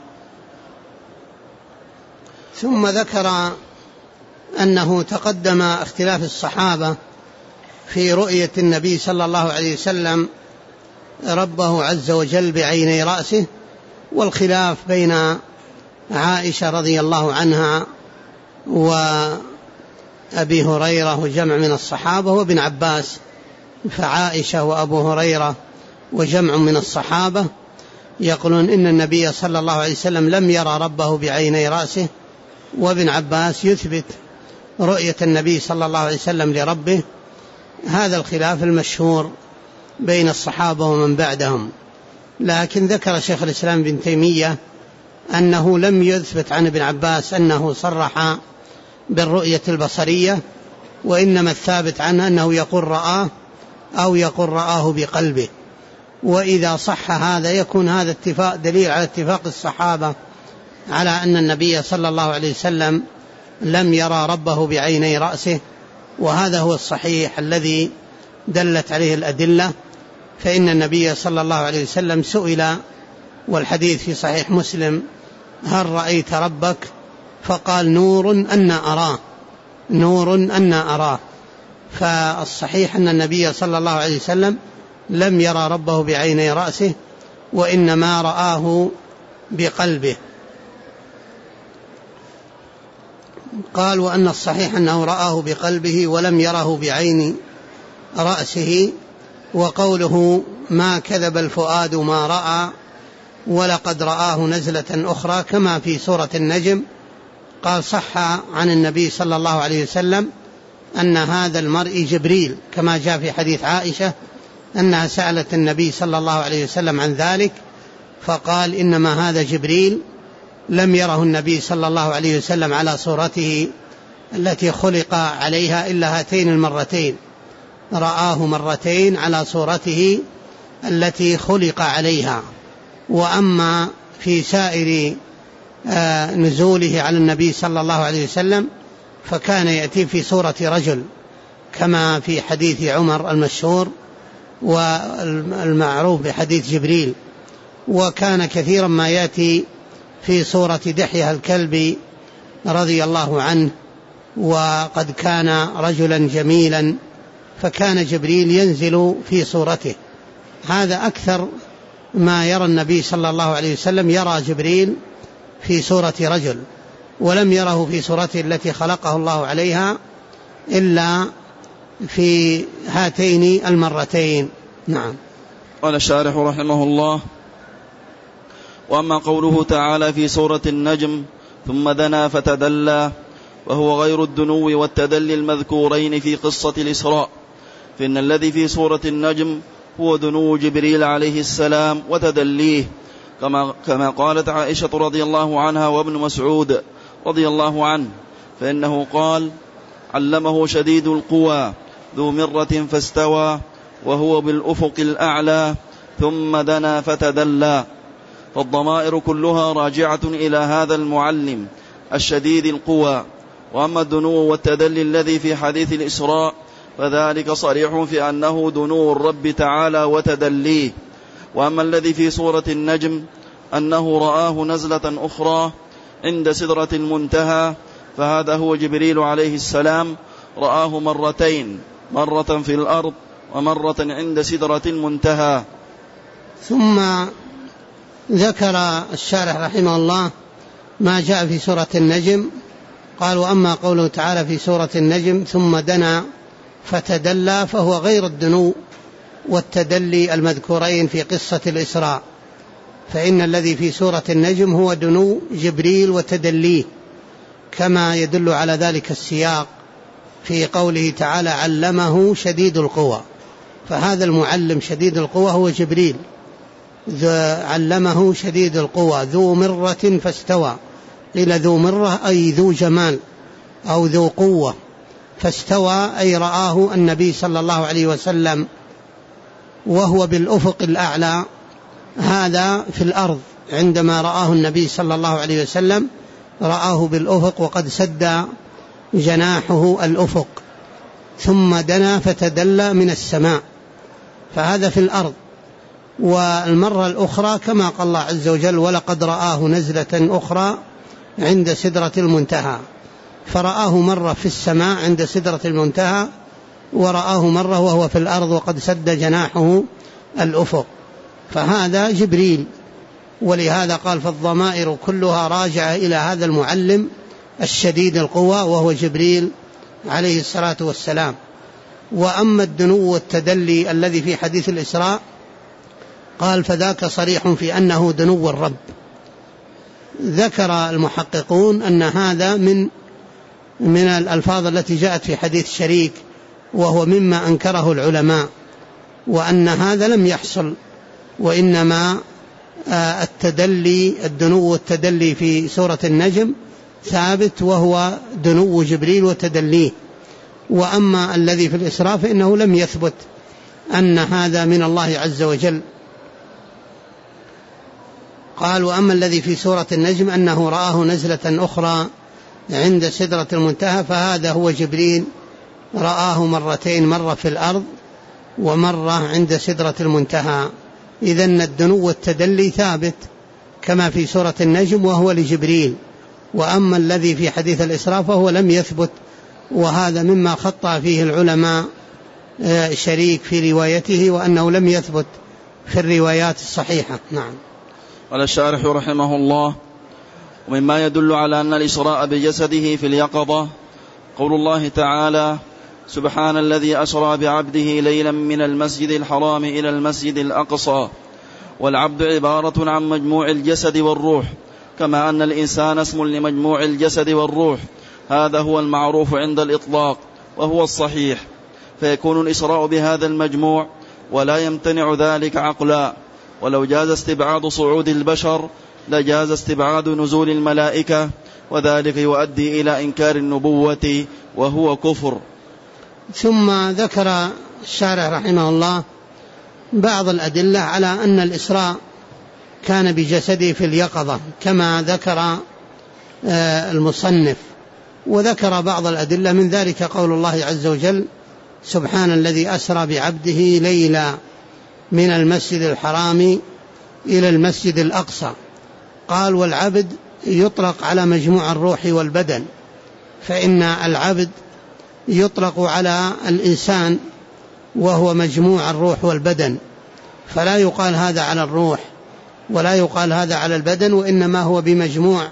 ثم ذكر أنه تقدم اختلاف الصحابة في رؤية النبي صلى الله عليه وسلم ربه عز وجل بعيني رأسه، والخلاف بين عائشة رضي الله عنها وأبي هريرة وجمع من الصحابة وابن عباس. فعائشة وأبو هريرة وجمع من الصحابة يقولون إن النبي صلى الله عليه وسلم لم يرى ربه بعيني رأسه، وابن عباس يثبت رؤية النبي صلى الله عليه وسلم لربه. هذا الخلاف المشهور بين الصحابة ومن بعدهم. لكن ذكر شيخ الإسلام ابن تيمية أنه لم يثبت عن ابن عباس أنه صرح بالرؤية البصرية، وإنما الثابت عنه أنه يقول رآه أو يقول رآه بقلبه. وإذا صح هذا يكون هذا اتفاق دليل على اتفاق الصحابة على أن النبي صلى الله عليه وسلم لم يرى ربه بعيني رأسه، وهذا هو الصحيح الذي دلت عليه الأدلة. فإن النبي صلى الله عليه وسلم سئل، والحديث في صحيح مسلم، هل رأيت ربك؟ فقال نور أنا أراه، نور أنا أراه. فالصحيح أن النبي صلى الله عليه وسلم لم يرى ربه بعيني رأسه، وإنما رآه بقلبه. قال وأن الصحيح أنه رآه بقلبه ولم يره بعين رأسه. وقوله ما كذب الفؤاد ما رأى ولقد رآه نزلة أخرى كما في سورة النجم. قال صح عن النبي صلى الله عليه وسلم أن هذا المرء جبريل، كما جاء في حديث عائشة أنها سألت النبي صلى الله عليه وسلم عن ذلك، فقال إنما هذا جبريل، لم يره النبي صلى الله عليه وسلم على صورته التي خلق عليها إلا هاتين المرتين، رآه مرتين على صورته التي خلق عليها. وأما في سائر نزوله على النبي صلى الله عليه وسلم فكان يأتي في صورة رجل، كما في حديث عمر المشهور والمعروف بحديث جبريل. وكان كثيرا ما يأتي في صورة دحية الكلب رضي الله عنه، وقد كان رجلا جميلا، فكان جبريل ينزل في صورته. هذا أكثر ما يرى النبي صلى الله عليه وسلم، يرى جبريل في صورة رجل، ولم يره في صورته التي خلقه الله عليها إلا في هاتين المرتين. نعم. قال الشارح رحمه الله: وأما قوله تعالى في سورة النجم ثم دنا فتدلى، وهو غير الدنو والتدلي المذكورين في قصة الإسراء، فإن الذي في سورة النجم هو دنو جبريل عليه السلام وتدليه، كما قالت عائشة رضي الله عنها وابن مسعود رضي الله عنه، فإنه قال: علمه شديد القوى ذو مرة فاستوى وهو بالأفق الأعلى ثم دنا فتدلى. فالضمائر كلها راجعة إلى هذا المعلم الشديد القوى. وأما الدنو والتدلي الذي في حديث الإسراء فذلك صريح في أنه دنو الرب تعالى وتدليه. وأما الذي في سورة النجم أنه رآه نزلة أخرى عند سدرة المنتهى، فهذا هو جبريل عليه السلام، رآه مرتين، مرة في الأرض ومرة عند سدرة المنتهى. ثم ذكر الشارح رحمه الله ما جاء في سورة النجم. قال: وأما قوله تعالى في سورة النجم ثم دنا فتدلى، فهو غير الدنو والتدلي المذكورين في قصة الإسراء، فإن الذي في سورة النجم هو دنو جبريل وتدليه، كما يدل على ذلك السياق في قوله تعالى: علمه شديد القوى. فهذا المعلم شديد القوى هو جبريل، علمه شديد القوى ذو مرة فاستوى، قيل ذو مرة أي ذو جمال أو ذو قوة، فاستوى أي رآه النبي صلى الله عليه وسلم وهو بالأفق الأعلى، هذا في الأرض عندما رآه النبي صلى الله عليه وسلم رآه بالأفق وقد سد جناحه الأفق، ثم دنا فتدلى من السماء، فهذا في الأرض. والمرة الأخرى كما قال الله عز وجل ولقد رآه نزلة أخرى عند سدرة المنتهى، فرآه مرة في السماء عند سدرة المنتهى، ورآه مرة وهو في الأرض وقد سد جناحه الأفق، فهذا جبريل. ولهذا قال فالضمائر كلها راجعة إلى هذا المعلم الشديد القوى وهو جبريل عليه الصلاة والسلام. وأما الدنو والتدلي الذي في حديث الإسراء قال فذاك صريح في أنه دنو الرب. ذكر المحققون أن هذا من الألفاظ التي جاءت في حديث شريك، وهو مما أنكره العلماء، وأن هذا لم يحصل، وإنما الدنو والتدلي في سورة النجم ثابت، وهو دنو جبريل وتدليه. وأما الذي في الإسراء فإنه لم يثبت أن هذا من الله عز وجل. قال وأما الذي في سورة النجم أنه رآه نزلة أخرى عند سدرة المنتهى، فهذا هو جبريل رآه مرتين، مرة في الأرض ومرة عند سدرة المنتهى. إذن الدنو والتدلي ثابت كما في سورة النجم وهو لجبريل. وأما الذي في حديث الإسراء فهو لم يثبت، وهذا مما خطأ فيه العلماء شريك في روايته، وأنه لم يثبت في الروايات الصحيحة. نعم. قال الشارح رحمه الله ومما يدل على أن الإسراء بجسده في اليقظة قول الله تعالى سبحان الذي أسرى بعبده ليلا من المسجد الحرام إلى المسجد الأقصى. والعبد عبارة عن مجموع الجسد والروح، كما أن الإنسان اسم لمجموع الجسد والروح، هذا هو المعروف عند الإطلاق وهو الصحيح، فيكون الإسراء بهذا المجموع ولا يمتنع ذلك عقلا. ولو جاز استبعاد صعود البشر لجاز استبعاد نزول الملائكة، وذلك يؤدي إلى إنكار النبوة وهو كفر. ثم ذكر الشارح رحمه الله بعض الأدلة على أن الإسراء كان بجسده في اليقظة كما ذكر المصنف، وذكر بعض الأدلة من ذلك قول الله عز وجل سبحان الذي أسرى بعبده ليلا من المسجد الحرام إلى المسجد الأقصى. قال والعبد يطلق على مجموع الروح والبدن، فإن العبد يطلق على الإنسان وهو مجموع الروح والبدن، فلا يقال هذا على الروح ولا يقال هذا على البدن، وإنما هو بمجموع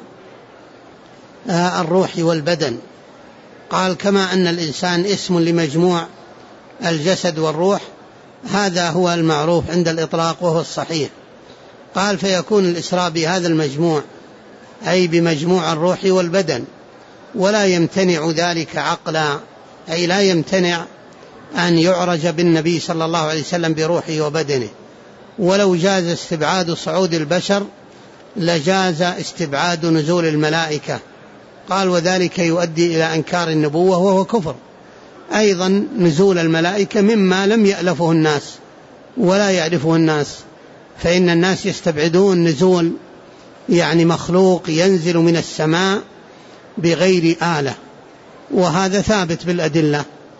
الروح والبدن. قال كما أن الإنسان اسم لمجموع الجسد والروح، هذا هو المعروف عند الإطلاق وهو الصحيح. قال فيكون الإسراء بهذا المجموع أي بمجموع الروح والبدن، ولا يمتنع ذلك عقلا، أي لا يمتنع أن يعرج بالنبي صلى الله عليه وسلم بروحه وبدنه. ولو جاز استبعاد صعود البشر لجاز استبعاد نزول الملائكة. قال وذلك يؤدي إلى إنكار النبوة وهو كفر. أيضا نزول الملائكة مما لم يألفه الناس ولا يعرفه الناس، فإن الناس يستبعدون نزول يعني مخلوق ينزل من السماء بغير آلة، وهذا ثابت بالأدلة،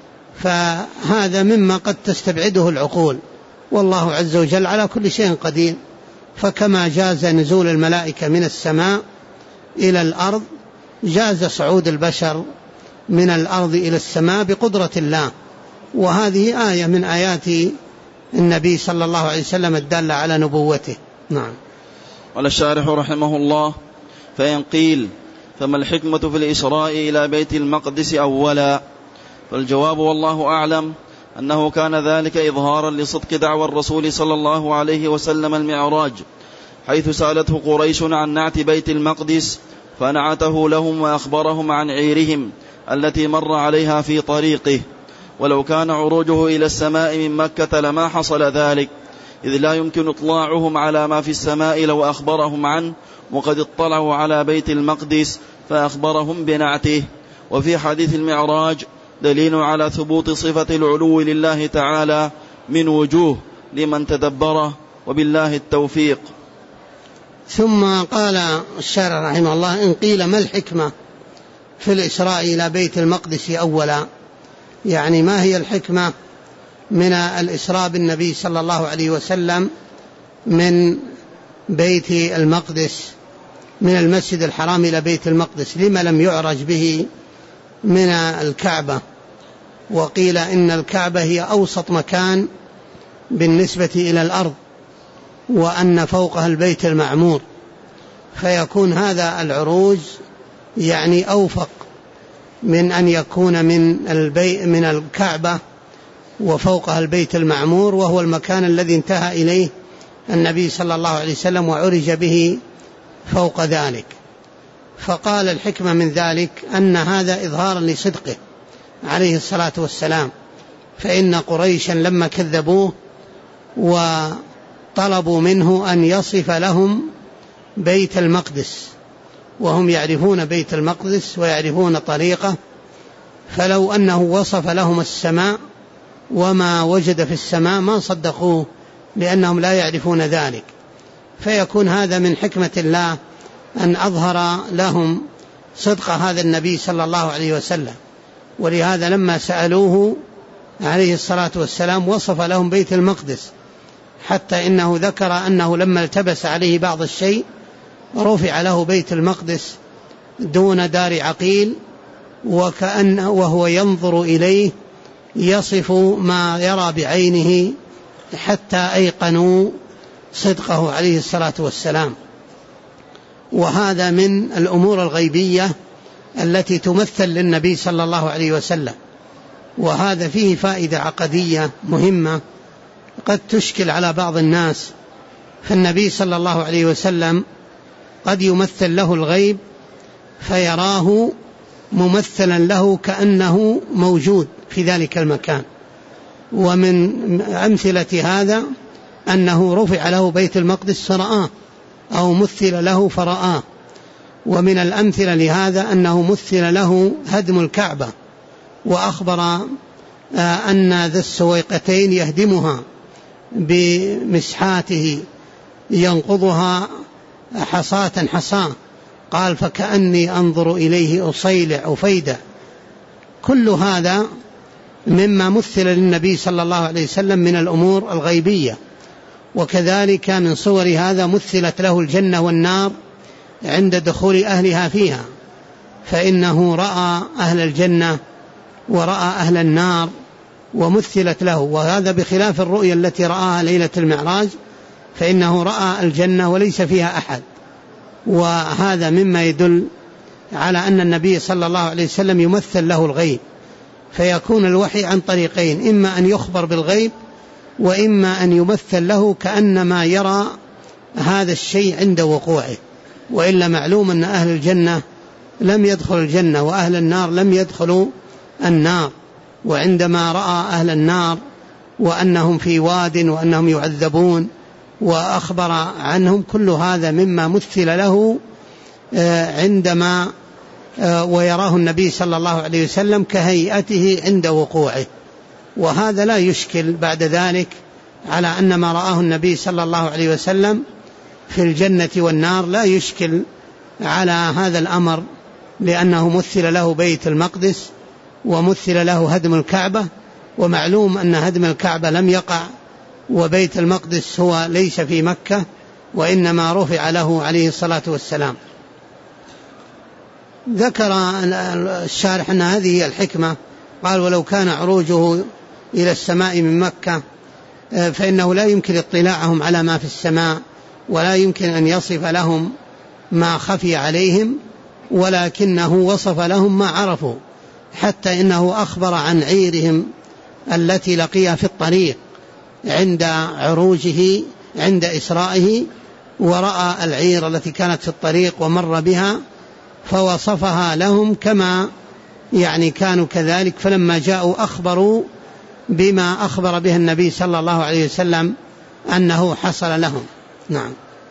فهذا مما قد تستبعده العقول، والله عز وجل على كل شيء قدير. فكما جاز نزول الملائكة من السماء إلى الأرض جاز صعود البشر من الأرض إلى السماء بقدرة الله، وهذه آية من آيات النبي صلى الله عليه وسلم الدالة على نبوته. نعم. قال الشارح رحمه الله فإن قيل فما الحكمة في الإسراء إلى بيت المقدس أولا؟ فالجواب والله أعلم أنه كان ذلك إظهارا لصدق دعوى الرسول صلى الله عليه وسلم المعراج، حيث سألته قريش عن نعت بيت المقدس فنعته لهم وأخبرهم عن عيرهم التي مر عليها في طريقه، ولو كان عروجه إلى السماء من مكة لما حصل ذلك، إذ لا يمكن إطلاعهم على ما في السماء لو أخبرهم عنه، وقد اطلعوا على بيت المقدس فأخبرهم بنعته. وفي حديث المعراج دليل على ثبوت صفة العلو لله تعالى من وجوه لمن تدبره، وبالله التوفيق. ثم قال الشارع رحمه الله: إن قيل ما الحكمة في الإسراء إلى بيت المقدس أولا، يعني ما هي الحكمة من الإسراء بالنبي صلى الله عليه وسلم من بيت المقدس، من المسجد الحرام إلى بيت المقدس، لما لم يعرج به من الكعبة؟ وقيل إن الكعبة هي أوسط مكان بالنسبة إلى الأرض، وأن فوقها البيت المعمور، فيكون هذا العروج يعني أوفق من أن يكون من الكعبة وفوقها البيت المعمور، وهو المكان الذي انتهى إليه النبي صلى الله عليه وسلم وعرج به فوق ذلك. فقال الحكمة من ذلك أن هذا إظهارا لصدقه عليه الصلاة والسلام، فإن قريشا لما كذبوه وطلبوا منه أن يصف لهم بيت المقدس، وهم يعرفون بيت المقدس ويعرفون طريقه، فلو أنه وصف لهم السماء وما وجد في السماء ما صدقوه، لأنهم لا يعرفون ذلك. فيكون هذا من حكمة الله أن أظهر لهم صدق هذا النبي صلى الله عليه وسلم. ولهذا لما سألوه عليه الصلاة والسلام وصف لهم بيت المقدس، حتى إنه ذكر أنه لما التبس عليه بعض الشيء رفع له بيت المقدس دون دار عقيل، وهو ينظر إليه يصف ما يرى بعينه، حتى أيقنوا صدقه عليه الصلاة والسلام. وهذا من الأمور الغيبية التي تمثل للنبي صلى الله عليه وسلم. وهذا فيه فائدة عقدية مهمة قد تشكل على بعض الناس. فالنبي صلى الله عليه وسلم قد يمثل له الغيب فيراه ممثلا له كأنه موجود في ذلك المكان. ومن أمثلة هذا أنه رفع له بيت المقدس فرآه، أو مثل له فرآه. ومن الأمثلة لهذا أنه مثل له هدم الكعبة، وأخبر أن ذا السويقتين يهدمها بمسحاته ينقضها حصاة حصاة، قال فكأني أنظر إليه أصيلع أفيدا. كل هذا مما مثل للنبي صلى الله عليه وسلم من الأمور الغيبية. وكذلك من صور هذا مثلت له الجنة والنار عند دخول أهلها فيها، فإنه رأى أهل الجنة ورأى أهل النار ومثلت له. وهذا بخلاف الرؤيا التي رآها ليلة المعراج، فإنه رأى الجنة وليس فيها أحد. وهذا مما يدل على أن النبي صلى الله عليه وسلم يمثل له الغيب. فيكون الوحي عن طريقين: إما أن يخبر بالغيب، وإما أن يمثل له كأنما يرى هذا الشيء عند وقوعه. وإلا معلوم أن أهل الجنة لم يدخلوا الجنة وأهل النار لم يدخلوا النار. وعندما رأى أهل النار وأنهم في واد وأنهم يعذبون وأخبر عنهم، كل هذا مما مثل له عندما ويراه النبي صلى الله عليه وسلم كهيئته عند وقوعه. وهذا لا يشكل بعد ذلك على أن ما رآه النبي صلى الله عليه وسلم في الجنة والنار لا يشكل على هذا الأمر، لأنه مثل له بيت المقدس ومثل له هدم الكعبة. ومعلوم أن هدم الكعبة لم يقع، وبيت المقدس هو ليس في مكة، وإنما رفع له عليه الصلاة والسلام. ذكر الشارح أن هذه هي الحكمة. قال: ولو كان عروجه إلى السماء من مكة فإنه لا يمكن اطلاعهم على ما في السماء، ولا يمكن أن يصف لهم ما خفي عليهم، ولكنه وصف لهم ما عرفوا، حتى إنه أخبر عن عيرهم التي لقيها في الطريق عند عروجه عند إسرائه، ورأى العير التي كانت في الطريق ومر بها، فوصفها لهم كما يعني كانوا كذلك، فلما جاءوا أخبروا بما أخبر به النبي صلى الله عليه وسلم أنه حصل لهم. نعم.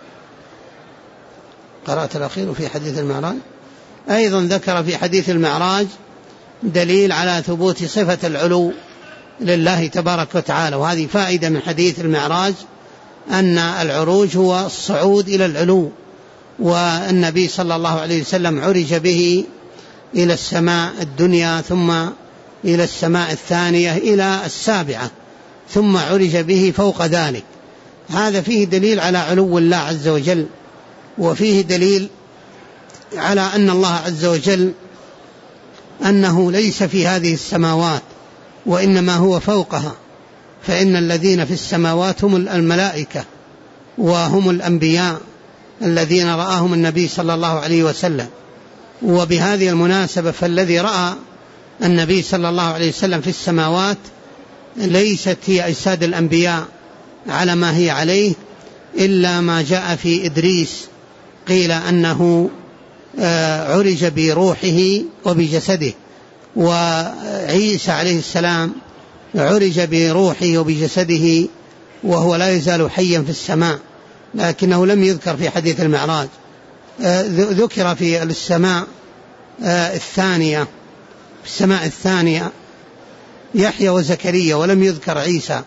قرأت الأخير في حديث المعراج. أيضا ذكر في حديث المعراج دليل على ثبوت صفة العلو لله تبارك وتعالى، وهذه فائدة من حديث المعراج، أن العروج هو الصعود إلى العلو، والنبي صلى الله عليه وسلم عرج به إلى السماء الدنيا، ثم إلى السماء الثانية إلى السابعة، ثم عرج به فوق ذلك. هذا فيه دليل على علو الله عز وجل، وفيه دليل على أن الله عز وجل أنه ليس في هذه السماوات وإنما هو فوقها، فإن الذين في السماوات هم الملائكة وهم الأنبياء الذين رآهم النبي صلى الله عليه وسلم. وبهذه المناسبة فالذي رأى النبي صلى الله عليه وسلم في السماوات ليست هي أجساد الأنبياء على ما هي عليه، إلا ما جاء في إدريس، قيل أنه عرج بروحه وبجسده، وعيسى عليه السلام عرج بروحه وبجسده وهو لا يزال حيا في السماء، لكنه لم يذكر في حديث المعراج. ذكر في السماء الثانية، في السماء الثانية يحيى وزكريا، ولم يذكر عيسى.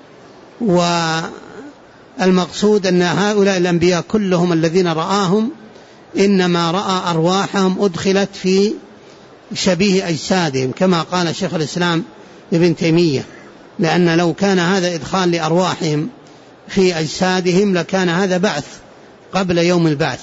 والمقصود أن هؤلاء الأنبياء كلهم الذين رآهم إنما رأى أرواحهم أدخلت في شبيه أجسادهم، كما قال شيخ الإسلام ابن تيمية، لأن لو كان هذا إدخال لأرواحهم في أجسادهم لكان هذا بعث قبل يوم البعث،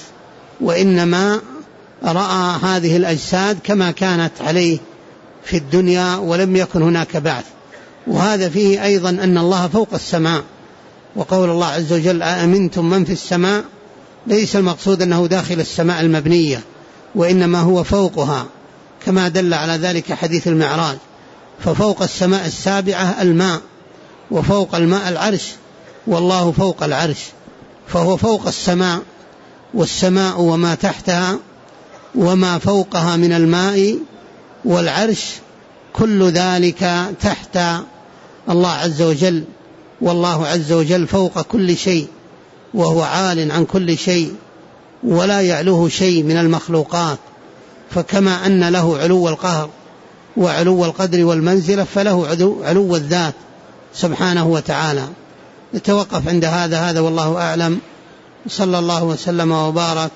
وإنما رأى هذه الأجساد كما كانت عليه في الدنيا ولم يكن هناك بعث. وهذا فيه أيضا أن الله فوق السماء، وقول الله عز وجل أأمنتم من في السماء، ليس المقصود أنه داخل السماء المبنية، وإنما هو فوقها، كما دل على ذلك حديث المعراج. ففوق السماء السابعة الماء، وفوق الماء العرش، والله فوق العرش، فهو فوق السماء، والسماء وما تحتها وما فوقها من الماء والعرش كل ذلك تحت الله عز وجل، والله عز وجل فوق كل شيء، وهو عال عن كل شيء ولا يعلوه شيء من المخلوقات. فكما أن له علو القهر وعلو القدر والمنزلة، فله علو الذات سبحانه وتعالى. نتوقف عند هذا والله أعلم. صلى الله وسلم وبارك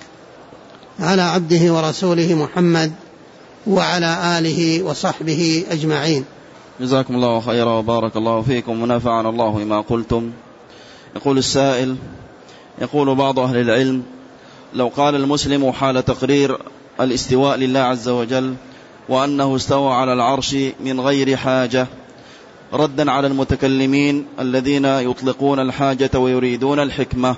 على عبده ورسوله محمد وعلى آله وصحبه أجمعين. جزاكم الله خيرا وبارك الله فيكم ونفعنا الله بما قلتم. يقول السائل، يقول بعض أهل العلم: لو قال المسلم حال تقرير الاستواء لله عز وجل وأنه استوى على العرش من غير حاجة، ردا على المتكلمين الذين يطلقون الحاجة ويريدون الحكمة.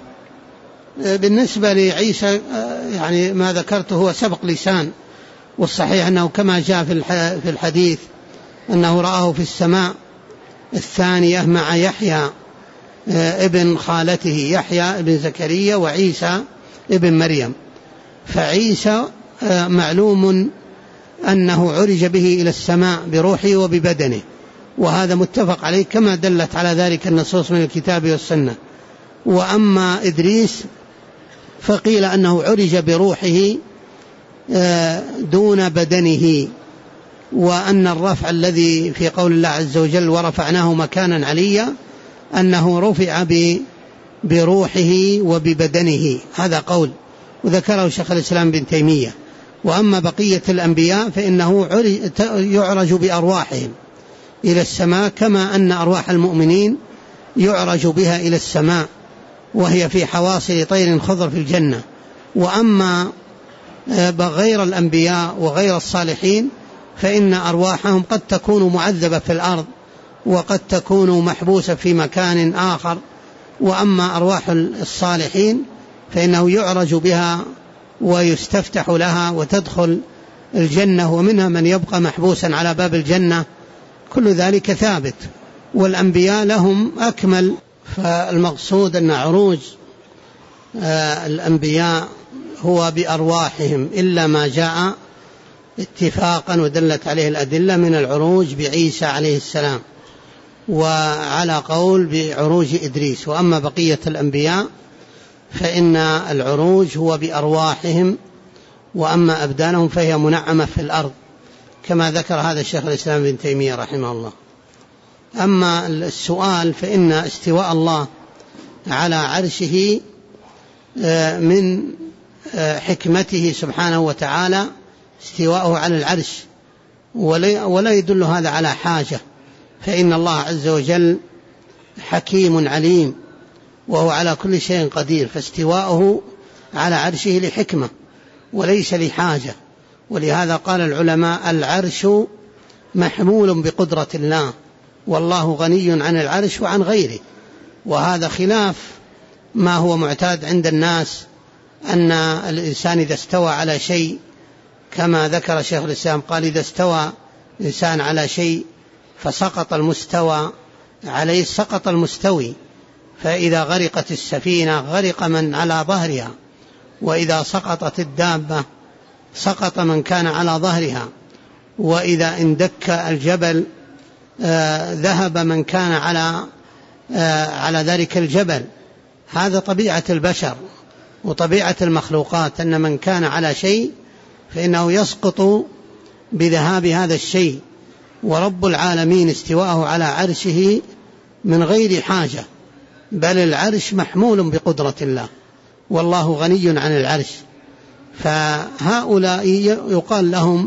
بالنسبة لعيسى يعني ما ذكرته هو سبق لسان، والصحيح أنه كما جاء في الحديث أنه رآه في السماء الثانية مع يحيى ابن خالته، يحيى ابن زكريا وعيسى ابن مريم. فعيسى معلوم أنه عرج به إلى السماء بروحه وببدنه، وهذا متفق عليه كما دلت على ذلك النصوص من الكتاب والسنة. وأما إدريس فقيل أنه عرج بروحه دون بدنه، وأن الرفع الذي في قول الله عز وجل ورفعناه مكانا عليا أنه رفع بروحه وببدنه، هذا قول وذكره شيخ الإسلام بن تيمية. وأما بقية الأنبياء فإنه يعرج بأرواحهم إلى السماء، كما أن أرواح المؤمنين يعرج بها إلى السماء وهي في حواصل طير خضر في الجنة. وأما غير الأنبياء وغير الصالحين فإن أرواحهم قد تكون معذبة في الأرض وقد تكون محبوسة في مكان آخر. وأما أرواح الصالحين فإنه يعرج بها ويستفتح لها وتدخل الجنة، ومنها من يبقى محبوسا على باب الجنة، كل ذلك ثابت. والأنبياء لهم أكمل. فالمقصود أن عروج الأنبياء هو بأرواحهم، إلا ما جاء اتفاقا ودلت عليه الأدلة من العروج بعيسى عليه السلام، وعلى قول بعروج إدريس. وأما بقية الأنبياء فإن العروج هو بأرواحهم، وأما أبدانهم فهي منعمة في الأرض، كما ذكر هذا الشيخ الإسلام ابن تيمية رحمه الله. أما السؤال فإن استواء الله على عرشه من حكمته سبحانه وتعالى استواءه على العرش، ولا يدل هذا على حاجة، فإن الله عز وجل حكيم عليم وهو على كل شيء قدير، فاستواءه على عرشه لحكمة وليس لحاجة. ولهذا قال العلماء العرش محمول بقدرة الله، والله غني عن العرش وعن غيره. وهذا خلاف ما هو معتاد عند الناس، أن الإنسان إذا استوى على شيء كما ذكر شيخ الإسلام قال إذا استوى الإنسان على شيء فسقط المستوى عليه سقط المستوي، فإذا غرقت السفينة غرق من على ظهرها، وإذا سقطت الدابة سقط من كان على ظهرها، وإذا اندك الجبل ذهب من كان على ذلك الجبل. هذا طبيعة البشر وطبيعة المخلوقات، أن من كان على شيء فإنه يسقط بذهاب هذا الشيء. ورب العالمين استواءه على عرشه من غير حاجة، بل العرش محمول بقدرة الله، والله غني عن العرش. فهؤلاء يقال لهم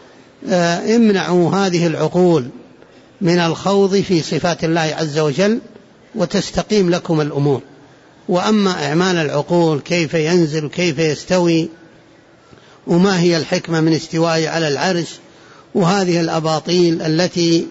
امنعوا هذه العقول من الخوض في صفات الله عز وجل وتستقيم لكم الأمور. وأما إعمال العقول كيف ينزل كيف يستوي وما هي الحكمة من استوائه على العرش، وهذه الأباطيل التي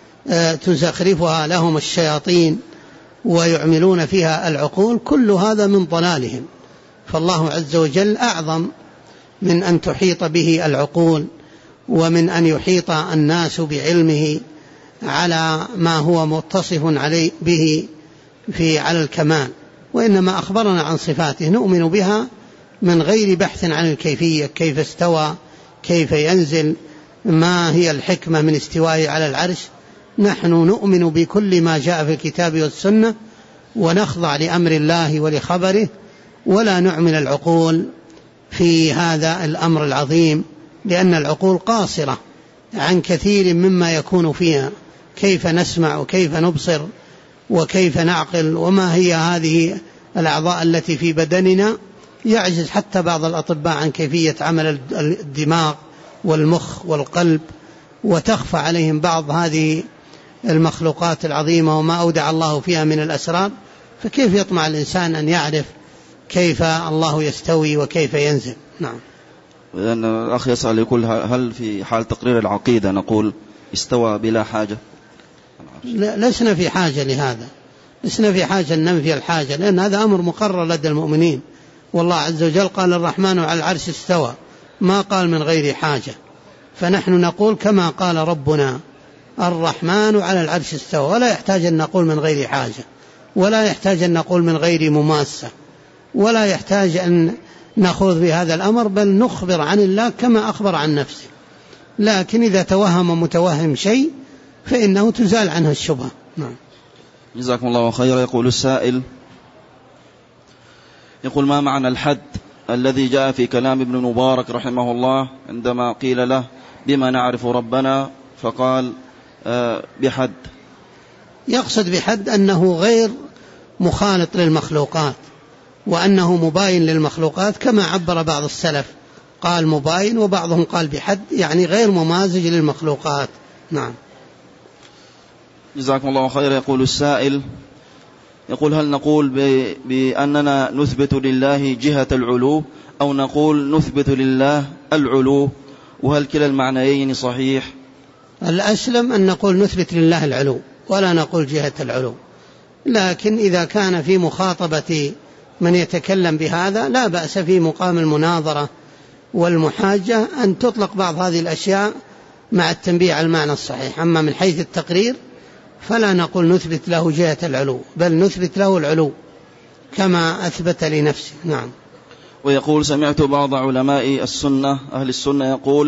تزخرفها لهم الشياطين ويعملون فيها العقول، كل هذا من ضلالهم. فالله عز وجل أعظم من أن تحيط به العقول، ومن أن يحيط الناس بعلمه على ما هو متصف عليه به على الكمال. وإنما أخبرنا عن صفاته نؤمن بها من غير بحث عن الكيفية، كيف استوى كيف ينزل ما هي الحكمة من استوائه على العرش. نحن نؤمن بكل ما جاء في الكتاب والسنة ونخضع لأمر الله ولخبره، ولا نعمل العقول في هذا الأمر العظيم، لأن العقول قاصرة عن كثير مما يكون فيها، كيف نسمع وكيف نبصر وكيف نعقل، وما هي هذه الأعضاء التي في بدننا. يعجز حتى بعض الأطباء عن كيفية عمل الدماغ والمخ والقلب، وتخفى عليهم بعض هذه المخلوقات العظيمة وما أودع الله فيها من الأسرار. فكيف يطمع الإنسان أن يعرف كيف الله يستوي وكيف ينزل؟ نعم. لأن الأخ يسأل يقول هل في حال تقرير العقيدة نقول استوى بلا حاجة؟ لسنا في حاجة لهذا، لسنا في حاجة أن ننفي الحاجة، لأن هذا أمر مقرر لدى المؤمنين. والله عز وجل قال الرحمن على العرش استوى، ما قال من غير حاجة. فنحن نقول كما قال ربنا الرحمن على العرش استوى، ولا يحتاج أن نقول من غير حاجة، ولا يحتاج أن نقول من غير مماسة، ولا يحتاج أن نخوض بهذا الأمر، بل نخبر عن الله كما أخبر عن نفسه. لكن إذا توهم متوهم شيء فإنه تزال عنه الشبهة. نعم. جزاكم الله خيرا. يقول السائل يقول ما معنى الحد الذي جاء في كلام ابن مبارك رحمه الله عندما قيل له بما نعرف ربنا فقال بحد؟ يقصد بحد أنه غير مخالط للمخلوقات، وأنه مباين للمخلوقات، كما عبر بعض السلف قال مباين، وبعضهم قال بحد، يعني غير ممازج للمخلوقات. نعم. جزاكم الله خيرا. يقول السائل يقول هل نقول بأننا نثبت لله جهة العلو أو نقول نثبت لله العلو، وهل كلا المعنيين صحيح؟ الأسلم أن نقول نثبت لله العلو ولا نقول جهة العلو، لكن إذا كان في مخاطبة من يتكلم بهذا لا بأس في مقام المناظرة والمحاجة أن تطلق بعض هذه الأشياء مع التنبيه على المعنى الصحيح. أما من حيث التقرير فلا نقول نثبت له جهة العلو، بل نثبت له العلو كما أثبت لنفسه. نعم. ويقول سمعت بعض علماء السنة أهل السنة يقول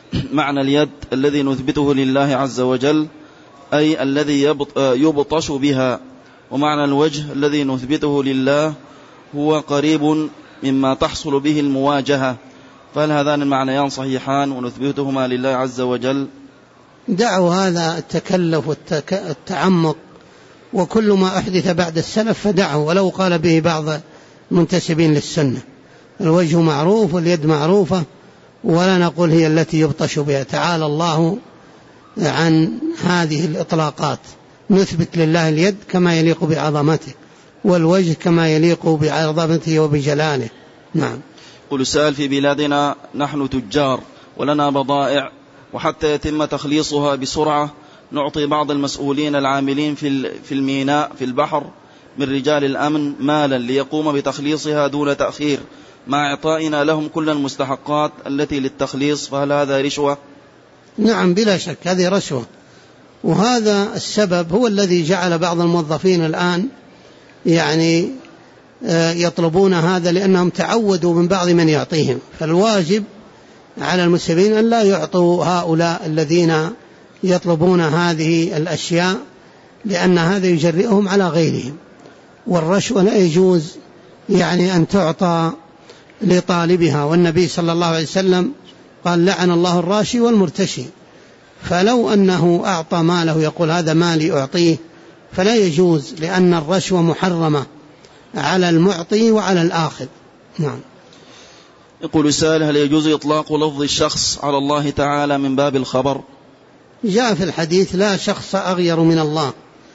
معنى اليد الذي نثبته لله عز وجل أي الذي يبطش بها، ومعنى الوجه الذي نثبته لله هو قريب مما تحصل به المواجهة، فهل هذان المعنيان صحيحان ونثبتهما لله عز وجل؟ دعوا هذا التكلف والتعمق، وكل ما أحدث بعد السلف فدعوا، ولو قال به بعض المنتسبين للسنة. الوجه معروف واليد معروفة، ولا نقول هي التي يبطش بها، تعالى الله عن هذه الإطلاقات. نثبت لله اليد كما يليق بعظمته، والوجه كما يليق بعظمته وبجلاله. نعم. قل سائل: في بلادنا نحن تجار ولنا بضائع، وحتى يتم تخليصها بسرعة نعطي بعض المسؤولين العاملين في الميناء في البحر من رجال الأمن مالا ليقوم بتخليصها دون تأخير، مع إعطائنا لهم كل المستحقات التي للتخليص، فهل هذا رشوة؟ نعم بلا شك هذه رشوة، وهذا السبب هو الذي جعل بعض الموظفين الآن يعني يطلبون هذا، لأنهم تعودوا من بعض من يعطيهم. فالواجب على المسلمين أن لا يعطوا هؤلاء الذين يطلبون هذه الأشياء، لأن هذا يجرئهم على غيرهم. والرشوة لا يجوز يعني أن تعطى لطالبها، والنبي صلى الله عليه وسلم قال: لعن الله الراشي والمرتشي. فلو أنه أعطى ماله يقول هذا مالي أعطيه، فلا يجوز، لأن الرشوة محرمة على المعطي وعلى الآخذ. نعم. يقول سائل: هل يجوز إطلاق لفظ الشخص على الله تعالى من باب الخبر؟ جاء في الحديث: لا شخص أغير من الله،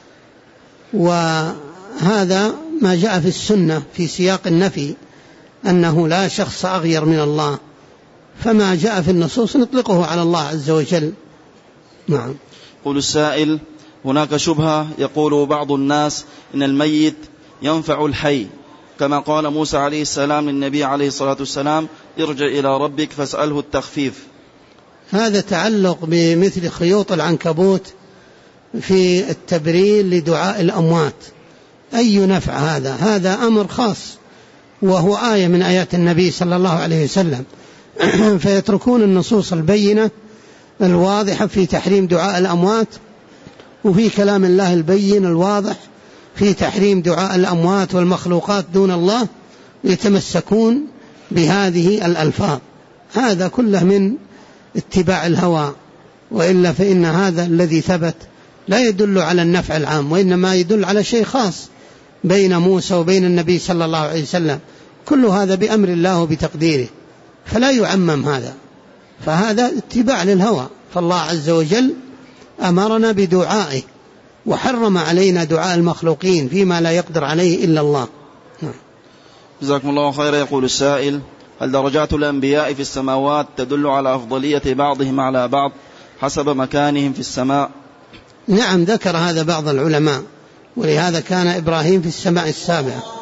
وهذا ما جاء في السنة في سياق النفي، أنه لا شخص أغير من الله، فما جاء في النصوص نطلقه على الله عز وجل. نعم. يقول السائل: هناك شبهة يقول بعض الناس إن الميت ينفع الحي، كما قال موسى عليه السلام للنبي عليه الصلاة والسلام: ارجع إلى ربك فاسأله التخفيف. هذا تعلق بمثل خيوط العنكبوت في التبرير لدعاء الأموات. أي نفع هذا؟ هذا أمر خاص، وهو آية من آيات النبي صلى الله عليه وسلم. فيتركون النصوص البينة الواضحة في تحريم دعاء الأموات، وفي كلام الله البين الواضح في تحريم دعاء الأموات والمخلوقات دون الله، يتمسكون بهذه الألفاظ. هذا كله من اتباع الهوى، وإلا فإن هذا الذي ثبت لا يدل على النفع العام، وإنما يدل على شيء خاص بين موسى وبين النبي صلى الله عليه وسلم. كل هذا بأمر الله وبتقديره، فلا يعمم هذا، فهذا اتباع للهوى. فالله عز وجل أمرنا بدعائه، وحرم علينا دعاء المخلوقين فيما لا يقدر عليه إلا الله. جزاكم الله خيرا. يقول السائل: هل درجات الأنبياء في السماوات تدل على أفضلية بعضهم على بعض حسب مكانهم في السماء؟ نعم، ذكر هذا بعض العلماء، ولهذا كان إبراهيم في السماء السابعة.